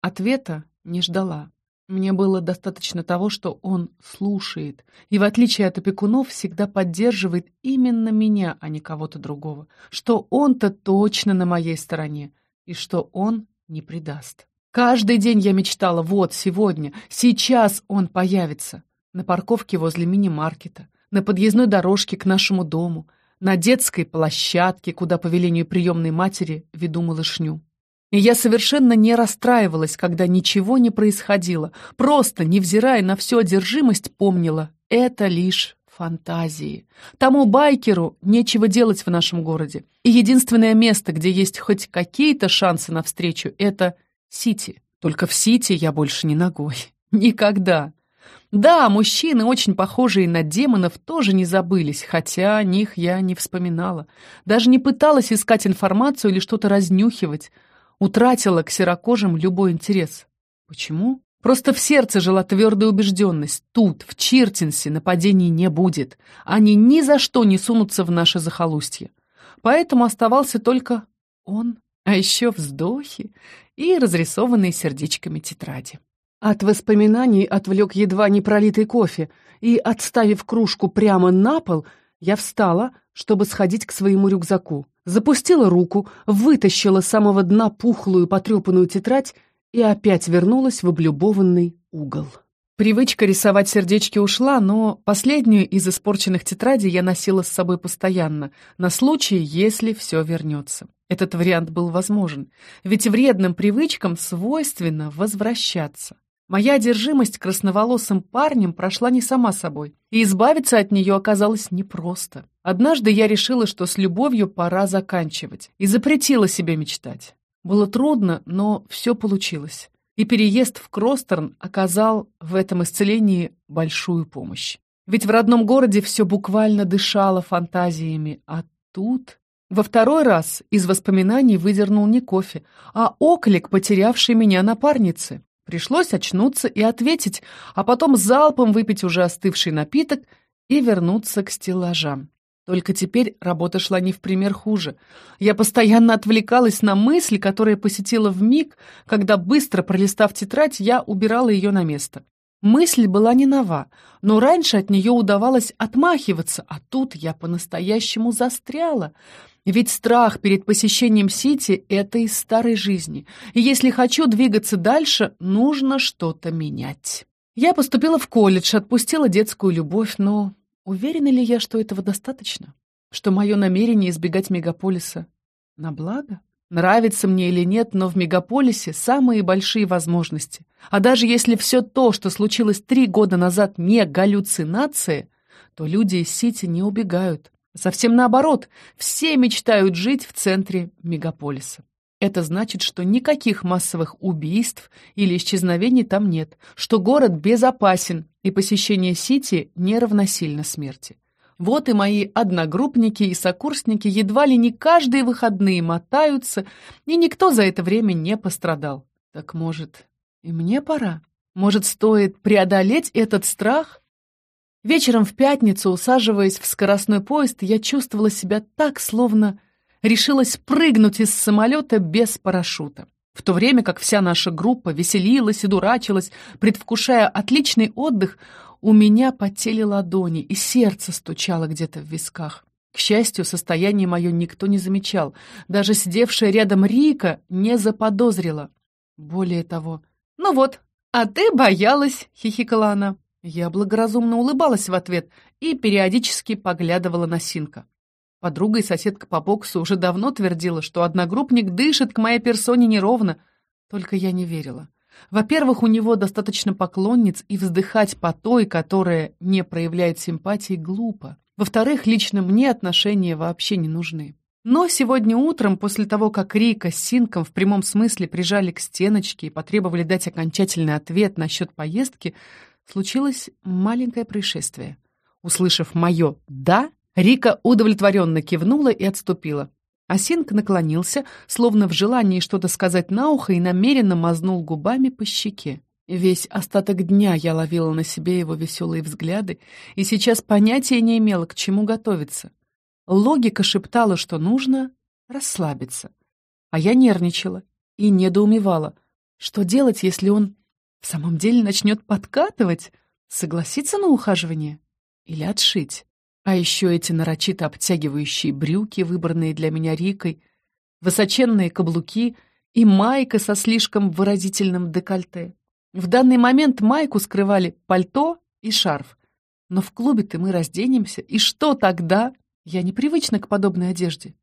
Ответа не ждала. Мне было достаточно того, что он слушает, и, в отличие от опекунов, всегда поддерживает именно меня, а не кого-то другого, что он-то точно на моей стороне, и что он не предаст. Каждый день я мечтала: вот сегодня, сейчас он появится. На парковке возле мини-маркета, на подъездной дорожке к нашему дому, на детской площадке, куда по велению приемной матери веду малышню. И я совершенно не расстраивалась, когда ничего не происходило, просто, невзирая на всю одержимость, помнила: это лишь фантазии. Тому байкеру нечего делать в нашем городе. И единственное место, где есть хоть какие-то шансы на встречу, это Сити. Только в Сити я больше не ногой. Никогда. Да, мужчины, очень похожие на демонов, тоже не забылись, хотя о них я не вспоминала. Даже не пыталась искать информацию или что-то разнюхивать. Утратила к серокожим любой интерес. Почему? Просто в сердце жила твердая убежденность: тут, в Чиртинсе, нападений не будет. Они ни за что не сунутся в наше захолустье. Поэтому оставался только он, а еще вздохи и разрисованные сердечками тетради. От воспоминаний отвлек едва не пролитый кофе, и, отставив кружку прямо на пол, я встала, чтобы сходить к своему рюкзаку. Запустила руку, вытащила с самого дна пухлую потрепанную тетрадь и опять вернулась в облюбованный угол. Привычка рисовать сердечки ушла, но последнюю из испорченных тетрадей я носила с собой постоянно, на случай, если все вернется. Этот вариант был возможен, ведь вредным привычкам свойственно возвращаться. Моя одержимость красноволосым парнем прошла не сама собой, и избавиться от нее оказалось непросто. Однажды я решила, что с любовью пора заканчивать, и запретила себе мечтать. Было трудно, но все получилось. И переезд в Кростерн оказал в этом исцелении большую помощь. Ведь в родном городе все буквально дышало фантазиями, а тут... Во второй раз из воспоминаний выдернул не кофе, а оклик потерявшей меня напарницы. Пришлось очнуться и ответить, а потом залпом выпить уже остывший напиток и вернуться к стеллажам. Только теперь работа шла не в пример хуже. Я постоянно отвлекалась на мысль, которая посетила вмиг, когда, быстро пролистав тетрадь, я убирала ее на место. Мысль была не нова, но раньше от нее удавалось отмахиваться, а тут я по-настоящему застряла. Ведь страх перед посещением Сити — это из старой жизни, и если хочу двигаться дальше, нужно что-то менять. Я поступила в колледж, отпустила детскую любовь, но уверена ли я, что этого достаточно? Что мое намерение избегать мегаполиса на благо? Нравится мне или нет, но в мегаполисе самые большие возможности. А даже если все то, что случилось три года назад, не галлюцинация, то люди из Сити не убегают. Совсем наоборот, все мечтают жить в центре мегаполиса. Это значит, что никаких массовых убийств или исчезновений там нет, что город безопасен, и посещение Сити не равносильно смерти. Вот и мои одногруппники и сокурсники едва ли не каждые выходные мотаются, и никто за это время не пострадал. Так может, и мне пора? Может, стоит преодолеть этот страх? Вечером в пятницу, усаживаясь в скоростной поезд, я чувствовала себя так, словно решилась прыгнуть из самолета без парашюта. В то время как вся наша группа веселилась и дурачилась, предвкушая отличный отдых, у меня потели ладони, и сердце стучало где-то в висках. К счастью, состояние мое никто не замечал. Даже сидевшая рядом Рика не заподозрила. Более того... «Ну вот, а ты боялась!» — хихикала она. Я благоразумно улыбалась в ответ и периодически поглядывала на Синка. Подруга и соседка по боксу уже давно твердила, что одногруппник дышит к моей персоне неровно. Только я не верила. Во-первых, у него достаточно поклонниц, и вздыхать по той, которая не проявляет симпатии, глупо. Во-вторых, лично мне отношения вообще не нужны. Но сегодня утром, после того, как Рика с Синком в прямом смысле прижали к стеночке и потребовали дать окончательный ответ насчет поездки, случилось маленькое происшествие. Услышав мое «да», Рика удовлетворенно кивнула и отступила. А Синк наклонился, словно в желании что-то сказать на ухо, и намеренно мазнул губами по щеке. Весь остаток дня я ловила на себе его веселые взгляды и сейчас понятия не имела, к чему готовиться. Логика шептала, что нужно расслабиться. А я нервничала и недоумевала. Что делать, если он в самом деле начнет подкатывать? Согласиться на ухаживание? Или отшить? А еще эти нарочито обтягивающие брюки, выбранные для меня Рикой, высоченные каблуки и майка со слишком выразительным декольте. В данный момент майку скрывали пальто и шарф. Но в клубе-то мы разденемся, и что тогда? Я непривычна к подобной одежде.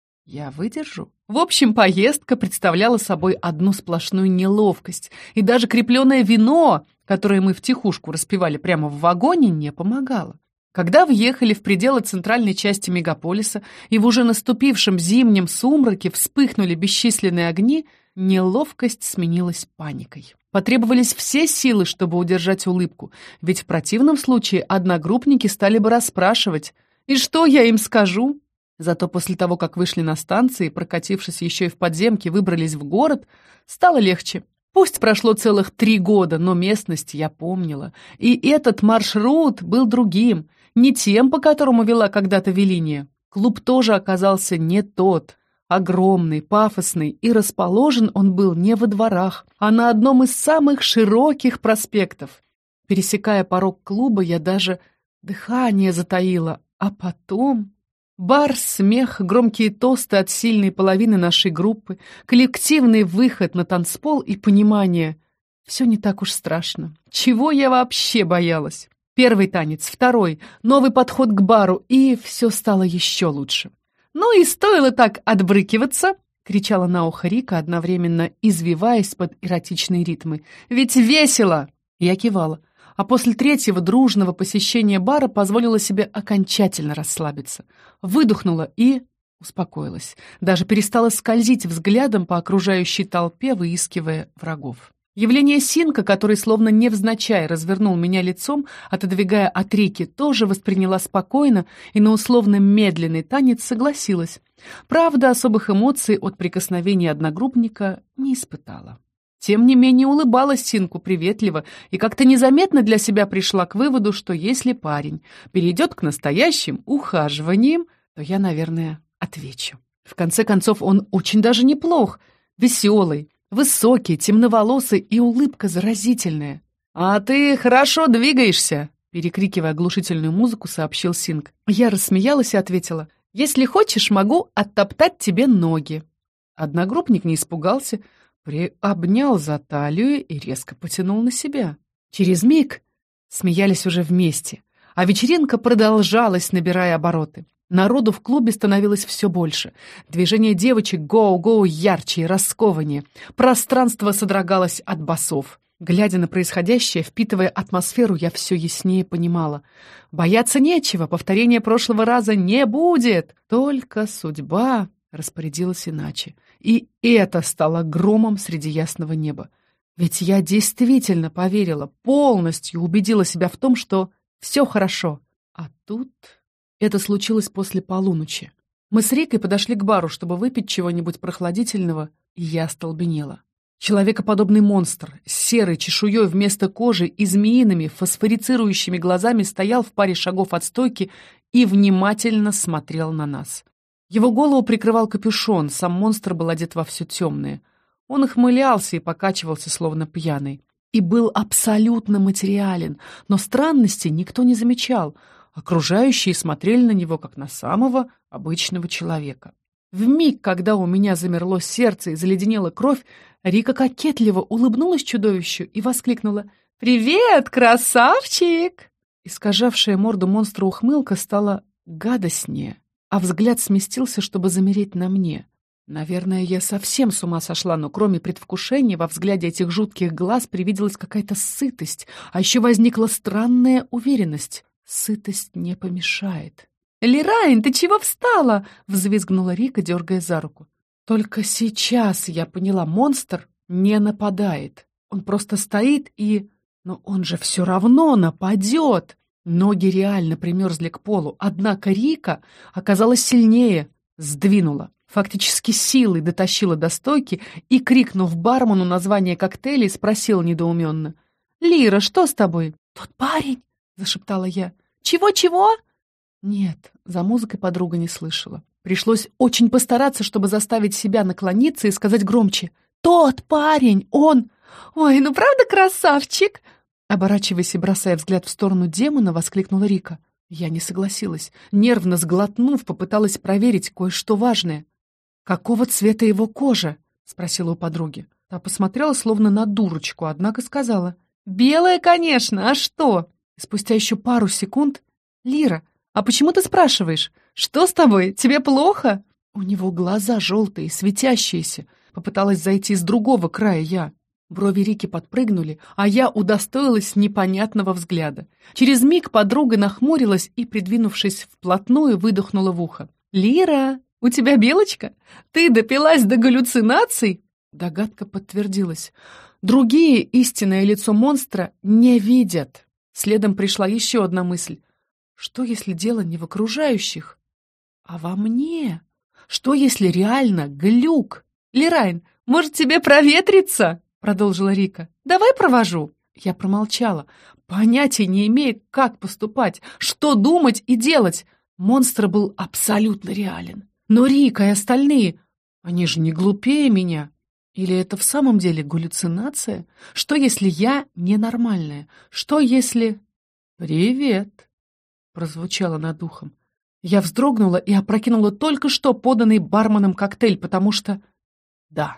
Я выдержу. В общем, поездка представляла собой одну сплошную неловкость, и даже крепленное вино, которое мы втихушку распивали прямо в вагоне, не помогало. Когда въехали в пределы центральной части мегаполиса и в уже наступившем зимнем сумраке вспыхнули бесчисленные огни, неловкость сменилась паникой. Потребовались все силы, чтобы удержать улыбку, ведь в противном случае одногруппники стали бы расспрашивать. И что я им скажу? Зато после того, как вышли на станции, прокатившись еще и в подземке, выбрались в город, стало легче. Пусть прошло целых три года, но местность я помнила. И этот маршрут был другим, не тем, по которому вела когда-то Велиния. Клуб тоже оказался не тот. Огромный, пафосный, и расположен он был не во дворах, а на одном из самых широких проспектов. Пересекая порог клуба, я даже дыхание затаила, а потом... Бар, смех, громкие тосты от сильной половины нашей группы, коллективный выход на танцпол и понимание. Все не так уж страшно. Чего я вообще боялась? Первый танец, второй, новый подход к бару, и все стало еще лучше. «Ну и стоило так отбрыкиваться!» — кричала на ухо Рика, одновременно извиваясь под эротичные ритмы. «Ведь весело!» Я кивала. А после третьего дружного посещения бара позволила себе окончательно расслабиться. Выдохнула и успокоилась. Даже перестала скользить взглядом по окружающей толпе, выискивая врагов. Явление Синка, который словно невзначай развернул меня лицом, отодвигая от Рики, тоже восприняла спокойно и на условно медленный танец согласилась. Правда, особых эмоций от прикосновения одногруппника не испытала. Тем не менее улыбалась Синку приветливо и как-то незаметно для себя пришла к выводу, что если парень перейдет к настоящим ухаживаниям, то я, наверное, отвечу. В конце концов, он очень даже неплох, веселый, высокий, темноволосый и улыбка заразительная. «А ты хорошо двигаешься!» Перекрикивая оглушительную музыку, сообщил Синк. Я рассмеялась и ответила: «Если хочешь, могу оттоптать тебе ноги». Одногруппник не испугался, приобнял за талию и резко потянул на себя. Через миг смеялись уже вместе, а вечеринка продолжалась, набирая обороты. Народу в клубе становилось все больше. Движения девочек гоу-гоу ярче и раскованнее. Пространство содрогалось от басов. Глядя на происходящее, впитывая атмосферу, я все яснее понимала. Бояться нечего, повторения прошлого раза не будет. Только судьба распорядилась иначе. И это стало громом среди ясного неба. Ведь я действительно поверила, полностью убедила себя в том, что все хорошо. А тут... Это случилось после полуночи. Мы с Рикой подошли к бару, чтобы выпить чего-нибудь прохладительного, и я остолбенела. Человекоподобный монстр с серой чешуей вместо кожи и змеиными фосфорицирующими глазами стоял в паре шагов от стойки и внимательно смотрел на нас. Его голову прикрывал капюшон, сам монстр был одет во все темное. Он ухмылялся и покачивался, словно пьяный. И был абсолютно материален, но странностей никто не замечал. Окружающие смотрели на него, как на самого обычного человека. В миг, когда у меня замерло сердце и заледенела кровь, Рика кокетливо улыбнулась чудовищу и воскликнула: «Привет, красавчик!» Искажавшая морду монстра ухмылка стала гадостнее, а взгляд сместился, чтобы замереть на мне. Наверное, я совсем с ума сошла, но кроме предвкушения во взгляде этих жутких глаз привиделась какая-то сытость, а еще возникла странная уверенность. Сытость не помешает. «Лерайн, ты чего встала?» — взвизгнула Рика, дергая за руку. Только сейчас я поняла, монстр не нападает. Он просто стоит и... Но он же все равно нападет. Ноги реально примерзли к полу, однако Рика оказалась сильнее, сдвинула. Фактически силой дотащила до стойки и, крикнув бармену название коктейлей, спросила недоуменно: «Лира, что с тобой?» «Тот парень!» — зашептала я. «Чего-чего?» Нет, за музыкой подруга не слышала. Пришлось очень постараться, чтобы заставить себя наклониться и сказать громче: тот парень, он... Ой, ну правда красавчик?» Оборачиваясь и бросая взгляд в сторону демона, воскликнула Рика. Я не согласилась. Нервно сглотнув, попыталась проверить кое-что важное. «Какого цвета его кожа?» — спросила у подруги. Та посмотрела словно на дурочку, однако сказала: «Белая, конечно, а что?» И спустя еще пару секунд: «Лира, а почему ты спрашиваешь? Что с тобой? Тебе плохо?» У него глаза желтые, светящиеся. Попыталась зайти с другого края я. Брови Рики подпрыгнули, а я удостоилась непонятного взгляда. Через миг подруга нахмурилась и, придвинувшись вплотную, выдохнула в ухо: «Лира, у тебя белочка? Ты допилась до галлюцинаций?» Догадка подтвердилась. Другие истинное лицо монстра не видят. Следом пришла еще одна мысль. Что, если дело не в окружающих, а во мне? Что, если реально глюк? «Лирайн, может, тебе проветриться?» — продолжила Рика. «Давай провожу». Я промолчала, понятия не имея, как поступать, что думать и делать. Монстр был абсолютно реален. Но Рика и остальные, они же не глупее меня. Или это в самом деле галлюцинация? Что, если я ненормальная? Что, если... «Привет!» — прозвучало над ухом. Я вздрогнула и опрокинула только что поданный барменом коктейль, потому что... Да,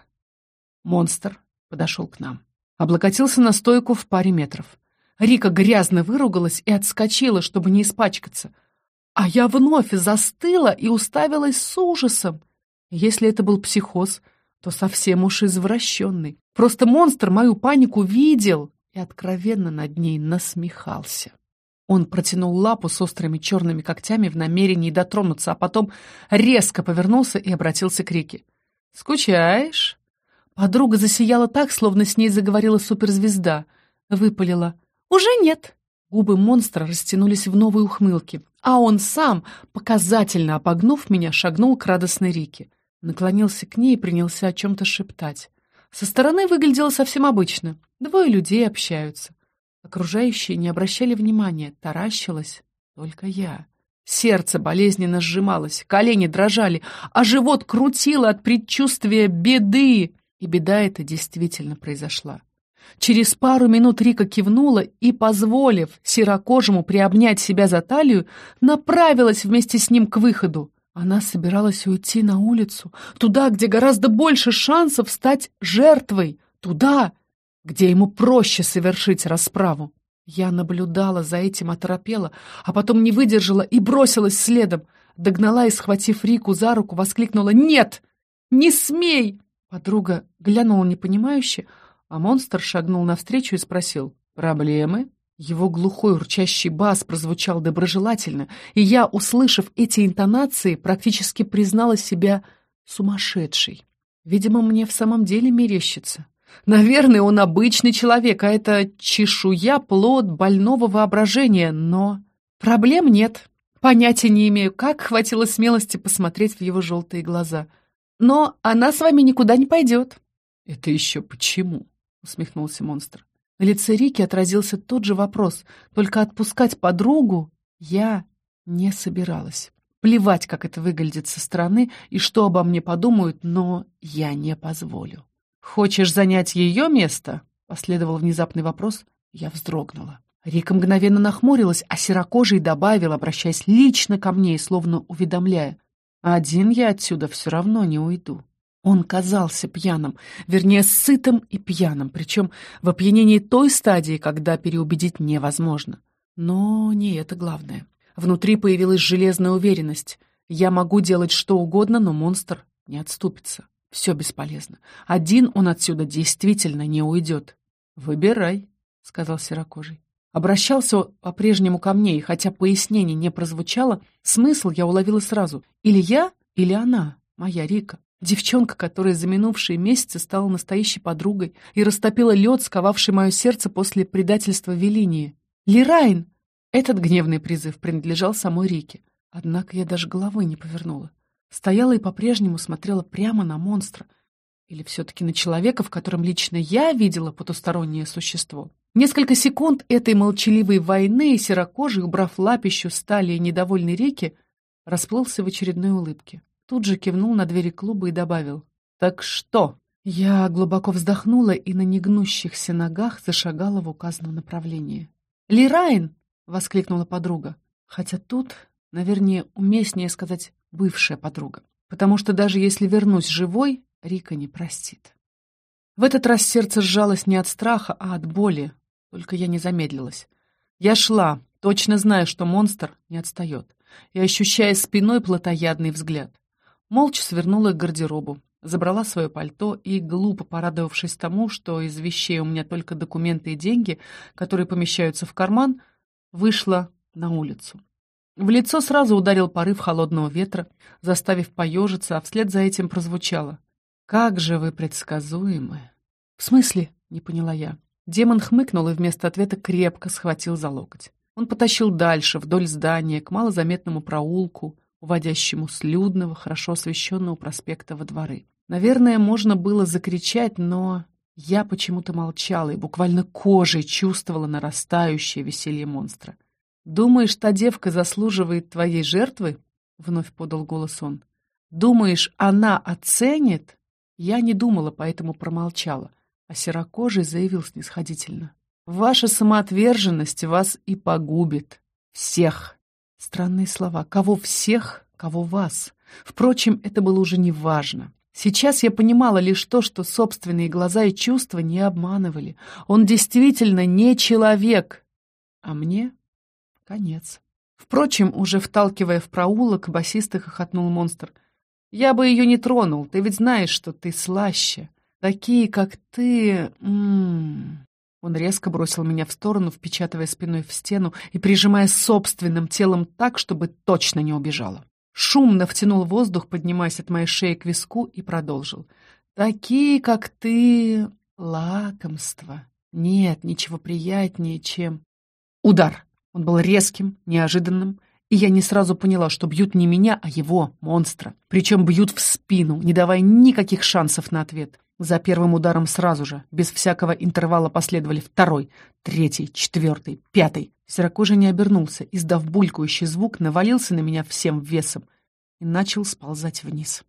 монстр подошел к нам. Облокотился на стойку в паре метров. Рика грязно выругалась и отскочила, чтобы не испачкаться. А я вновь застыла и уставилась с ужасом. Если это был психоз, то совсем уж извращенный. Просто монстр мою панику видел и откровенно над ней насмехался. Он протянул лапу с острыми черными когтями в намерении дотронуться, а потом резко повернулся и обратился к Рике. «Скучаешь?» Подруга засияла так, словно с ней заговорила суперзвезда. Выпалила: «Уже нет». Губы монстра растянулись в новой ухмылке, а он сам, показательно обогнув меня, шагнул к радостной Рике. Наклонился к ней и принялся о чем-то шептать. Со стороны выглядело совсем обычно. Двое людей общаются. Окружающие не обращали внимания, таращилась только я. Сердце болезненно сжималось, колени дрожали, а живот крутило от предчувствия беды. И беда эта действительно произошла. Через пару минут Рика кивнула и, позволив серокожему приобнять себя за талию, направилась вместе с ним к выходу. Она собиралась уйти на улицу, туда, где гораздо больше шансов стать жертвой, туда, где ему проще совершить расправу. Я наблюдала за этим оторопела, а потом не выдержала и бросилась следом. Догнала и, схватив Рику за руку, воскликнула: «Нет! Не смей!» Подруга глянула непонимающе, а монстр шагнул навстречу и спросил: «Проблемы?» Его глухой урчащий бас прозвучал доброжелательно, и я, услышав эти интонации, практически признала себя сумасшедшей. Видимо, мне в самом деле мерещится. Наверное, он обычный человек, а это чешуя, плод больного воображения, но... Проблем нет. Понятия не имею, как хватило смелости посмотреть в его желтые глаза. Но она с вами никуда не пойдет. «Это еще почему?» — усмехнулся монстр. На лице Рики отразился тот же вопрос, только отпускать подругу я не собиралась. Плевать, как это выглядит со стороны и что обо мне подумают, но я не позволю. «Хочешь занять ее место?» — последовал внезапный вопрос. Я вздрогнула. Рика мгновенно нахмурилась, а серокожий добавил, обращаясь лично ко мне и словно уведомляя: «Один я отсюда все равно не уйду». Он казался пьяным, вернее, сытым и пьяным, причем в опьянении той стадии, когда переубедить невозможно. Но не это главное. Внутри появилась железная уверенность. Я могу делать что угодно, но монстр не отступится. Все бесполезно. Один он отсюда действительно не уйдет. «Выбирай», — сказал серокожий. Обращался по-прежнему ко мне, и хотя пояснение не прозвучало, смысл я уловила сразу. Или я, или она, моя Рика. Девчонка, которая за минувшие месяцы стала настоящей подругой и растопила лед, сковавший мое сердце после предательства Велинии. «Лирайн!» Этот гневный призыв принадлежал самой Рике. Однако я даже головой не повернула. Стояла и по-прежнему смотрела прямо на монстра. Или все-таки на человека, в котором лично я видела потустороннее существо. Несколько секунд этой молчаливой войны, и серокожий, убрав лапищу с талии недовольной Рики, расплылся в очередной улыбке. Тут же кивнул на двери клуба и добавил: «Так что?» Я глубоко вздохнула и на негнущихся ногах зашагала в указанном направлении. «Лирайн!» — воскликнула подруга. Хотя тут, наверное, уместнее сказать «бывшая подруга». Потому что даже если вернусь живой, Рика не простит. В этот раз сердце сжалось не от страха, а от боли. Только я не замедлилась. Я шла, точно зная, что монстр не отстает, и ощущая спиной плотоядный взгляд. Молча свернула к гардеробу, забрала свое пальто и, глупо порадовавшись тому, что из вещей у меня только документы и деньги, которые помещаются в карман, вышла на улицу. В лицо сразу ударил порыв холодного ветра, заставив поежиться, а вслед за этим прозвучало: «Как же вы предсказуемы!» «В смысле?» — не поняла я. Демон хмыкнул и вместо ответа крепко схватил за локоть. Он потащил дальше, вдоль здания, к малозаметному проулку, уводящему с людного, хорошо освещенного проспекта во дворы. Наверное, можно было закричать, но я почему-то молчала и буквально кожей чувствовала нарастающее веселье монстра. «Думаешь, та девка заслуживает твоей жертвы?» — вновь подал голос он. «Думаешь, она оценит?» Я не думала, поэтому промолчала, а серокожий заявил снисходительно: «Ваша самоотверженность вас и погубит. Всех». Странные слова. Кого всех, кого вас. Впрочем, это было уже не важно. Сейчас я понимала лишь то, что собственные глаза и чувства не обманывали. Он действительно не человек. А мне конец. Впрочем, уже вталкивая в проулок, басисто хохотнул монстр. «Я бы ее не тронул, ты ведь знаешь, что ты слаще. Такие, как ты... М-м-м». Он резко бросил меня в сторону, впечатывая спиной в стену и прижимая собственным телом так, чтобы точно не убежала. Шумно втянул воздух, поднимаясь от моей шеи к виску, и продолжил. «Такие, как ты... лакомство. Нет, ничего приятнее, чем...» Удар. Он был резким, неожиданным, и я не сразу поняла, что бьют не меня, а его, монстра. Причем бьют в спину, не давая никаких шансов на ответ. За первым ударом сразу же, без всякого интервала, последовали второй, третий, четвертый, пятый. Серокожий не обернулся, издав булькающий звук, навалился на меня всем весом и начал сползать вниз.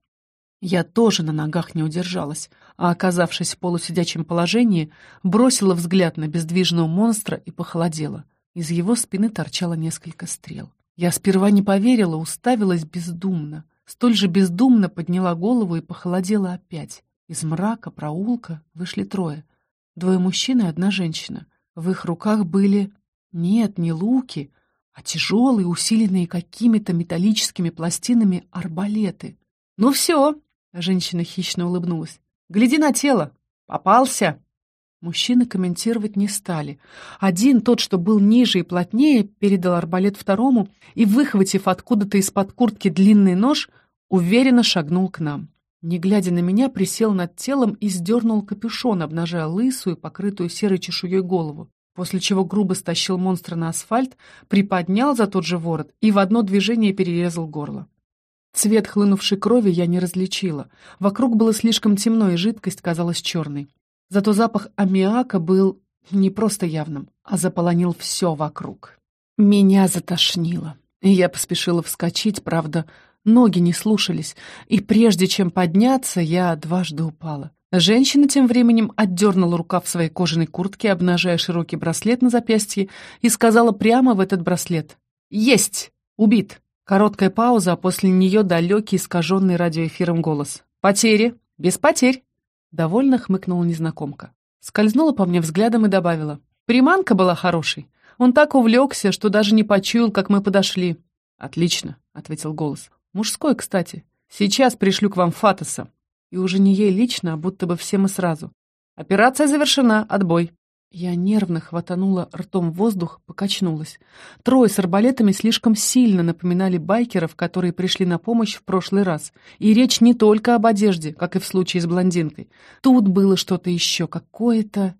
Я тоже на ногах не удержалась, а, оказавшись в полусидячем положении, бросила взгляд на бездвижного монстра и похолодела. Из его спины торчало несколько стрел. Я сперва не поверила, уставилась бездумно. Столь же бездумно подняла голову и похолодела опять. Из мрака проулка вышли трое. Двое мужчин и одна женщина. В их руках были... Нет, не луки, а тяжелые, усиленные какими-то металлическими пластинами арбалеты. «Ну все!» — женщина хищно улыбнулась. «Гляди на тело! Попался!» Мужчины комментировать не стали. Один, тот, что был ниже и плотнее, передал арбалет второму и, выхватив откуда-то из-под куртки длинный нож, уверенно шагнул к нам. Не глядя на меня, присел над телом и сдернул капюшон, обнажая лысую, покрытую серой чешуей голову, после чего грубо стащил монстра на асфальт, приподнял за тот же ворот и в одно движение перерезал горло. Цвет хлынувшей крови я не различила. Вокруг было слишком темно, и жидкость казалась черной. Зато запах аммиака был не просто явным, а заполонил все вокруг. Меня затошнило, и я поспешила вскочить, правда, ноги не слушались, и прежде чем подняться, я дважды упала. Женщина тем временем отдернула рукав своей кожаной куртки, обнажая широкий браслет на запястье, и сказала прямо в этот браслет: «Есть! Убит!» Короткая пауза, а после нее далекий, искаженный радиоэфиром голос: «Потери! Без потерь!» Довольно хмыкнула незнакомка. Скользнула по мне взглядом и добавила: «Приманка была хорошей. Он так увлекся, что даже не почуял, как мы подошли». «Отлично», — ответил голос. «Мужской, кстати. Сейчас пришлю к вам Фатоса». И уже не ей лично, а будто бы все мы сразу. «Операция завершена. Отбой». Я нервно хватанула ртом воздух, покачнулась. Трое с арбалетами слишком сильно напоминали байкеров, которые пришли на помощь в прошлый раз. И речь не только об одежде, как и в случае с блондинкой. Тут было что-то еще, какое-то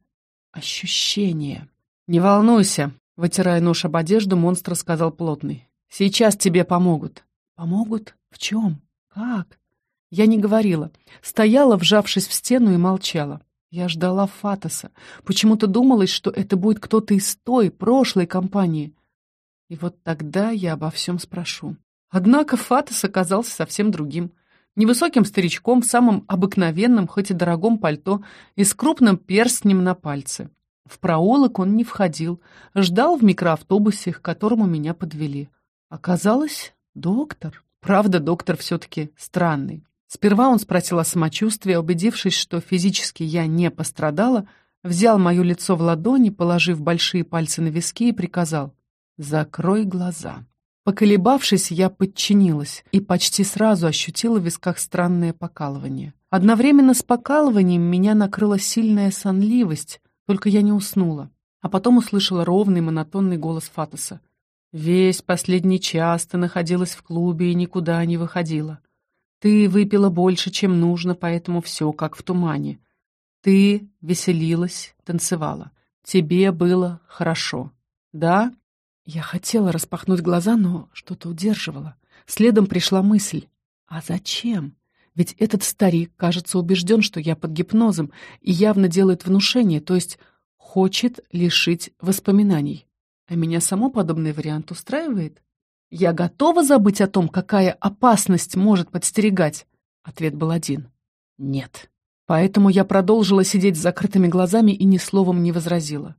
ощущение. «Не волнуйся», — вытирая нож об одежду, монстр сказал плотный. «Сейчас тебе помогут». «Помогут? В чем? Как?» Я не говорила. Стояла, вжавшись в стену, и молчала. Я ждала Фатоса. Почему-то думалось, что это будет кто-то из той, прошлой компании. И вот тогда я обо всем спрошу. Однако Фатос оказался совсем другим. Невысоким старичком в самом обыкновенном, хоть и дорогом пальто и с крупным перстнем на пальце. В проулок он не входил, ждал в микроавтобусе, к которому меня подвели. Оказалось, доктор. Правда, доктор все-таки странный. Сперва он спросил о самочувствии, убедившись, что физически я не пострадала, взял мое лицо в ладони, положив большие пальцы на виски и приказал: «Закрой глаза». Поколебавшись, я подчинилась и почти сразу ощутила в висках странное покалывание. Одновременно с покалыванием меня накрыла сильная сонливость, только я не уснула. А потом услышала ровный монотонный голос Фатоса. «Весь последний час ты находилась в клубе и никуда не выходила. Ты выпила больше, чем нужно, поэтому все как в тумане. Ты веселилась, танцевала. Тебе было хорошо. Да?» Я хотела распахнуть глаза, но что-то удерживало. Следом пришла мысль: а зачем? Ведь этот старик, кажется, убежден, что я под гипнозом, и явно делает внушение, то есть хочет лишить воспоминаний. А меня само подобный вариант устраивает? Я готова забыть о том, какая опасность может подстерегать? Ответ был один: нет. Поэтому я продолжила сидеть с закрытыми глазами и ни словом не возразила.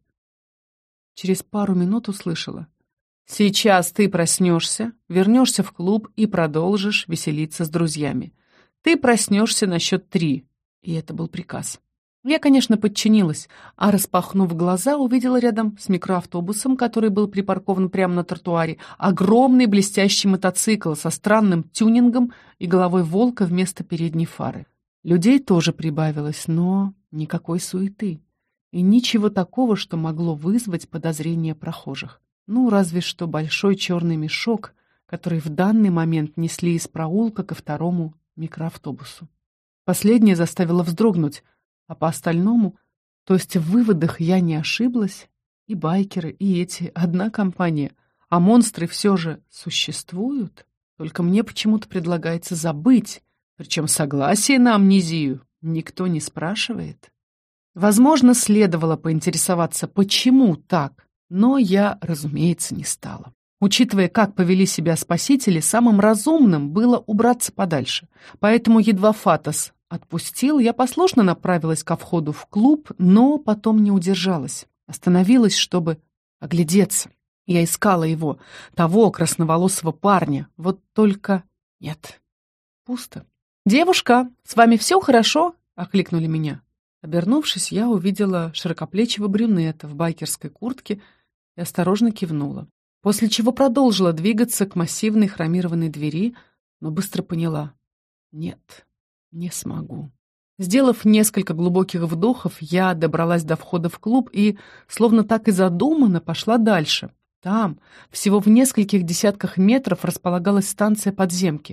Через пару минут услышала: «Сейчас ты проснешься, вернешься в клуб и продолжишь веселиться с друзьями. Ты проснешься на счет три». И это был приказ. Я, конечно, подчинилась, а, распахнув глаза, увидела рядом с микроавтобусом, который был припаркован прямо на тротуаре, огромный блестящий мотоцикл со странным тюнингом и головой волка вместо передней фары. Людей тоже прибавилось, но никакой суеты. И ничего такого, что могло вызвать подозрения прохожих. Ну, разве что большой черный мешок, который в данный момент несли из проулка ко второму микроавтобусу. Последнее заставило вздрогнуть, а по остальному, то есть в выводах я не ошиблась, и байкеры, и эти — одна компания, а монстры все же существуют, только мне почему-то предлагается забыть, причем согласие на амнезию никто не спрашивает. Возможно, следовало поинтересоваться, почему так, но я, разумеется, не стала. Учитывая, как повели себя спасители, самым разумным было убраться подальше. Поэтому едва Фатос отпустил, я послушно направилась ко входу в клуб, но потом не удержалась. Остановилась, чтобы оглядеться. Я искала его, того красноволосого парня. Вот только нет, пусто. «Девушка, с вами все хорошо?» — окликнули меня. Обернувшись, я увидела широкоплечего брюнета в байкерской куртке и осторожно кивнула. После чего продолжила двигаться к массивной хромированной двери, но быстро поняла: нет, не смогу. Сделав несколько глубоких вдохов, я добралась до входа в клуб и, словно так и задумано, пошла дальше. Там, всего в нескольких десятках метров, располагалась станция подземки.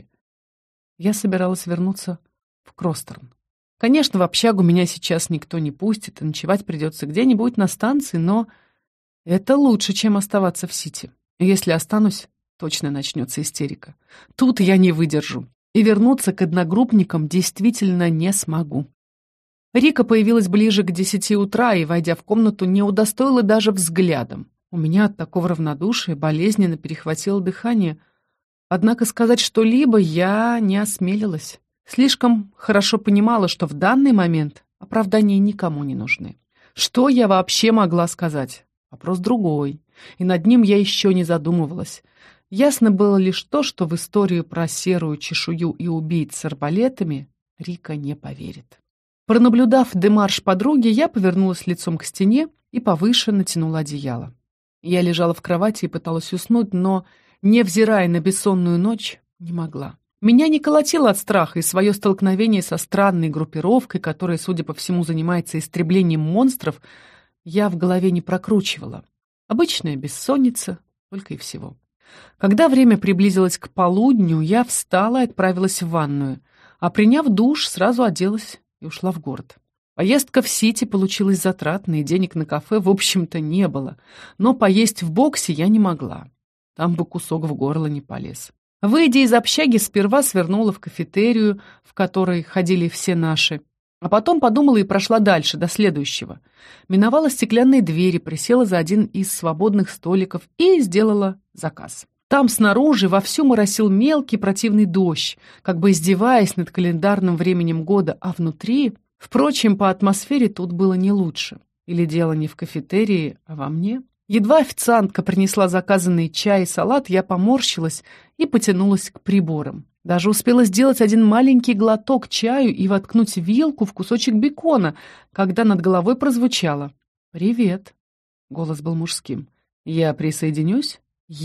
Я собиралась вернуться в Кростерн. Конечно, в общагу меня сейчас никто не пустит, и ночевать придется где-нибудь на станции, но это лучше, чем оставаться в Сити. Если останусь, точно начнется истерика. Тут я не выдержу, и вернуться к одногруппникам действительно не смогу. Рика появилась ближе к десяти утра и, войдя в комнату, не удостоила даже взглядом. У меня от такого равнодушия болезненно перехватило дыхание, однако сказать что-либо я не осмелилась. Слишком хорошо понимала, что в данный момент оправдания никому не нужны. Что я вообще могла сказать? Вопрос другой, и над ним я еще не задумывалась. Ясно было лишь то, что в историю про серую чешую и убийц с арбалетами Рика не поверит. Пронаблюдав демарш подруги, я повернулась лицом к стене и повыше натянула одеяло. Я лежала в кровати и пыталась уснуть, но, невзирая на бессонную ночь, не могла. Меня не колотило от страха, и свое столкновение со странной группировкой, которая, судя по всему, занимается истреблением монстров, я в голове не прокручивала. Обычная бессонница, только и всего. Когда время приблизилось к полудню, я встала и отправилась в ванную, а приняв душ, сразу оделась и ушла в город. Поездка в Сити получилась затратной, денег на кафе, в общем-то, не было, но поесть в боксе я не могла. Там бы кусок в горло не полез. Выйдя из общаги, сперва свернула в кафетерию, в которой ходили все наши, а потом подумала и прошла дальше, до следующего. Миновала стеклянные двери, присела за один из свободных столиков и сделала заказ. Там снаружи вовсю моросил мелкий противный дождь, как бы издеваясь над календарным временем года, а внутри... Впрочем, по атмосфере тут было не лучше. Или дело не в кафетерии, а во мне. Едва официантка принесла заказанный чай и салат, я поморщилась и потянулась к приборам. Даже успела сделать один маленький глоток чаю и воткнуть вилку в кусочек бекона, когда над головой прозвучало: «Привет». Голос был мужским. «Я присоединюсь?»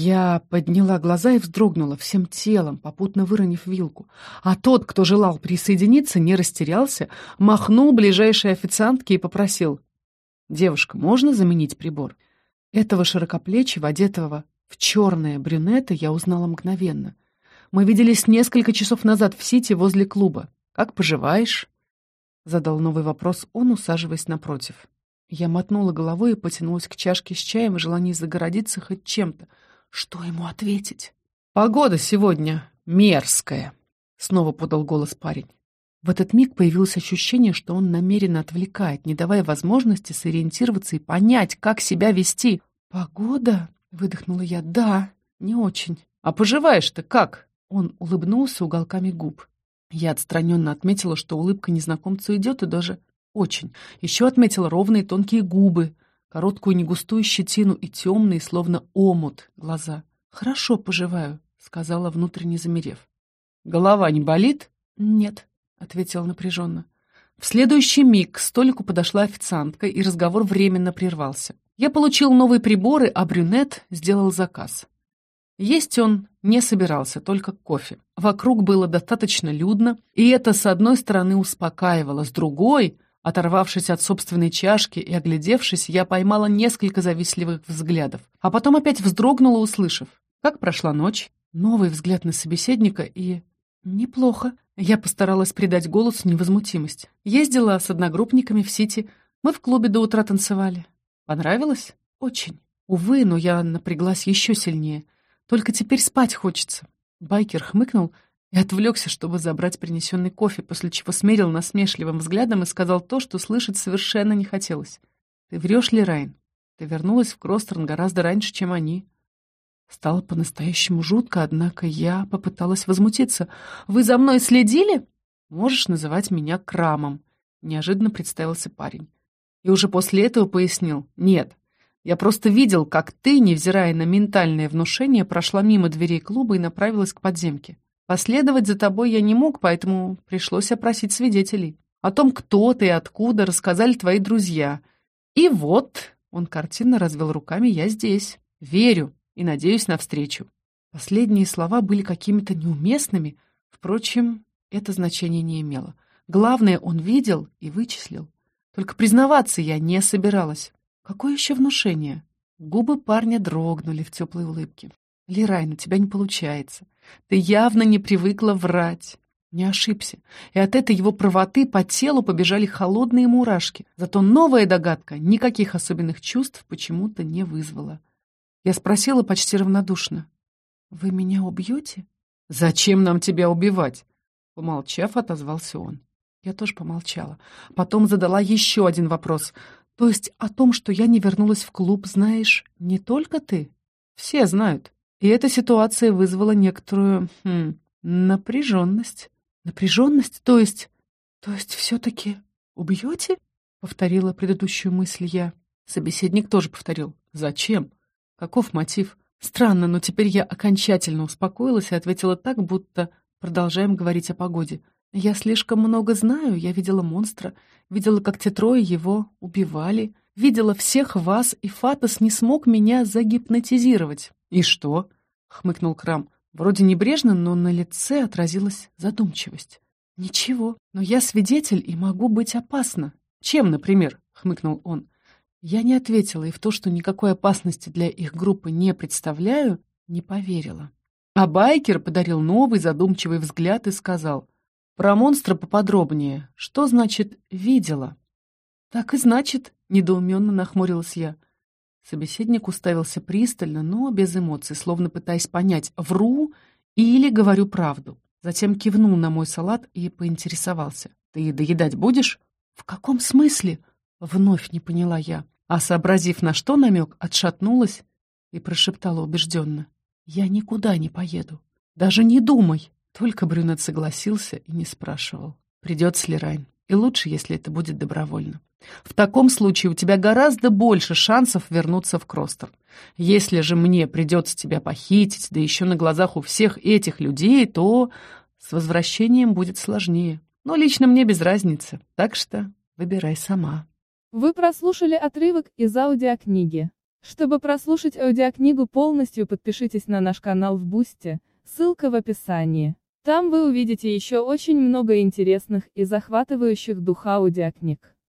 Я подняла глаза и вздрогнула всем телом, попутно выронив вилку. А тот, кто желал присоединиться, не растерялся, махнул ближайшей официантке и попросил: «Девушка, можно заменить прибор?» Этого широкоплечего, одетого в черное брюнета, я узнала мгновенно. Мы виделись несколько часов назад в Сити возле клуба. «Как поживаешь?» — задал новый вопрос он, усаживаясь напротив. Я мотнула головой и потянулась к чашке с чаем в желании загородиться хоть чем-то. Что ему ответить? «Погода сегодня мерзкая», — снова подал голос парень. В этот миг появилось ощущение, что он намеренно отвлекает, не давая возможности сориентироваться и понять, как себя вести. «Погода?» — выдохнула я. «Да, не очень». «А поживаешь-то как?» Он улыбнулся уголками губ. Я отстраненно отметила, что улыбка незнакомцу идет, и даже очень. Еще отметила ровные тонкие губы, короткую негустую щетину и темные, словно омут, глаза. «Хорошо поживаю», — сказала, внутренне замерев. «Голова не болит?» «Нет», — ответила напряженно. В следующий миг к столику подошла официантка, и разговор временно прервался. Я получил новые приборы, а брюнет сделал заказ. Есть он не собирался, только кофе. Вокруг было достаточно людно, и это, с одной стороны, успокаивало, с другой... Оторвавшись от собственной чашки и оглядевшись, я поймала несколько завистливых взглядов, а потом опять вздрогнула, услышав: «Как прошла ночь?» Новый взгляд на собеседника и... «Неплохо». Я постаралась придать голосу невозмутимость. Ездила с одногруппниками в Сити. Мы в клубе до утра танцевали. Понравилось? Очень. Увы, но я напряглась еще сильнее. Только теперь спать хочется. Байкер хмыкнул и отвлекся, чтобы забрать принесенный кофе, после чего смерил насмешливым взглядом и сказал то, что слышать совершенно не хотелось. «Ты врешь, Лерайн? Ты вернулась в Кростерн гораздо раньше, чем они». Стало по-настоящему жутко, однако я попыталась возмутиться. «Вы за мной следили?» «Можешь называть меня Крамом», — неожиданно представился парень. И уже после этого пояснил: «Нет, я просто видел, как ты, невзирая на ментальное внушение, прошла мимо дверей клуба и направилась к подземке. Последовать за тобой я не мог, поэтому пришлось опросить свидетелей. О том, кто ты и откуда, рассказали твои друзья. И вот, он картинно развел руками, я здесь. Верю и надеюсь на встречу». Последние слова были какими-то неуместными, впрочем, это значение не имело. Главное, он видел и вычислил. Только признаваться я не собиралась. Какое еще внушение? Губы парня дрогнули в теплой улыбке. «Лерайн, у тебя не получается. Ты явно не привыкла врать». Не ошибся. И от этой его правоты по телу побежали холодные мурашки. Зато новая догадка никаких особенных чувств почему-то не вызвала. Я спросила почти равнодушно: «Вы меня убьете?» «Зачем нам тебя убивать?» Помолчав, отозвался он. Я тоже помолчала. Потом задала еще один вопрос. «То есть о том, что я не вернулась в клуб, знаешь не только ты?» «Все знают». И эта ситуация вызвала некоторую хм, напряженность. Напряженность? То есть... То есть все-таки убьете? Повторила предыдущую мысль я. Собеседник тоже повторил. Зачем? Каков мотив? Странно, но теперь я окончательно успокоилась и ответила так, будто продолжаем говорить о погоде. Я слишком много знаю, я видела монстра, видела, как те трое его убивали, видела всех вас, и Фатос не смог меня загипнотизировать. «И что?» — хмыкнул Крам. Вроде небрежно, но на лице отразилась задумчивость. «Ничего, но я свидетель и могу быть опасна». «Чем, например?» — хмыкнул он. Я не ответила, и в то, что никакой опасности для их группы не представляю, не поверила. А Байкер подарил новый задумчивый взгляд и сказал: «Про монстра поподробнее. Что значит «видела»?» «Так и значит», — недоуменно нахмурилась я. Собеседник уставился пристально, но без эмоций, словно пытаясь понять, вру или говорю правду. Затем кивнул на мой салат и поинтересовался: «Ты доедать будешь?» «В каком смысле?» — вновь не поняла я. А сообразив, на что намек, отшатнулась и прошептала убежденно: «Я никуда не поеду. Даже не думай!» Только брюнет согласился и не спрашивал. «Придется ли, Райн? И лучше, если это будет добровольно. В таком случае у тебя гораздо больше шансов вернуться в Кростерн. Если же мне придется тебя похитить, да еще на глазах у всех этих людей, то с возвращением будет сложнее. Но лично мне без разницы, так что выбирай сама». Вы прослушали отрывок из аудиокниги. Чтобы прослушать аудиокнигу полностью, подпишитесь на наш канал в Бусти, ссылка в описании. Там вы увидите еще очень много интересных и захватывающих дух аудиокниг.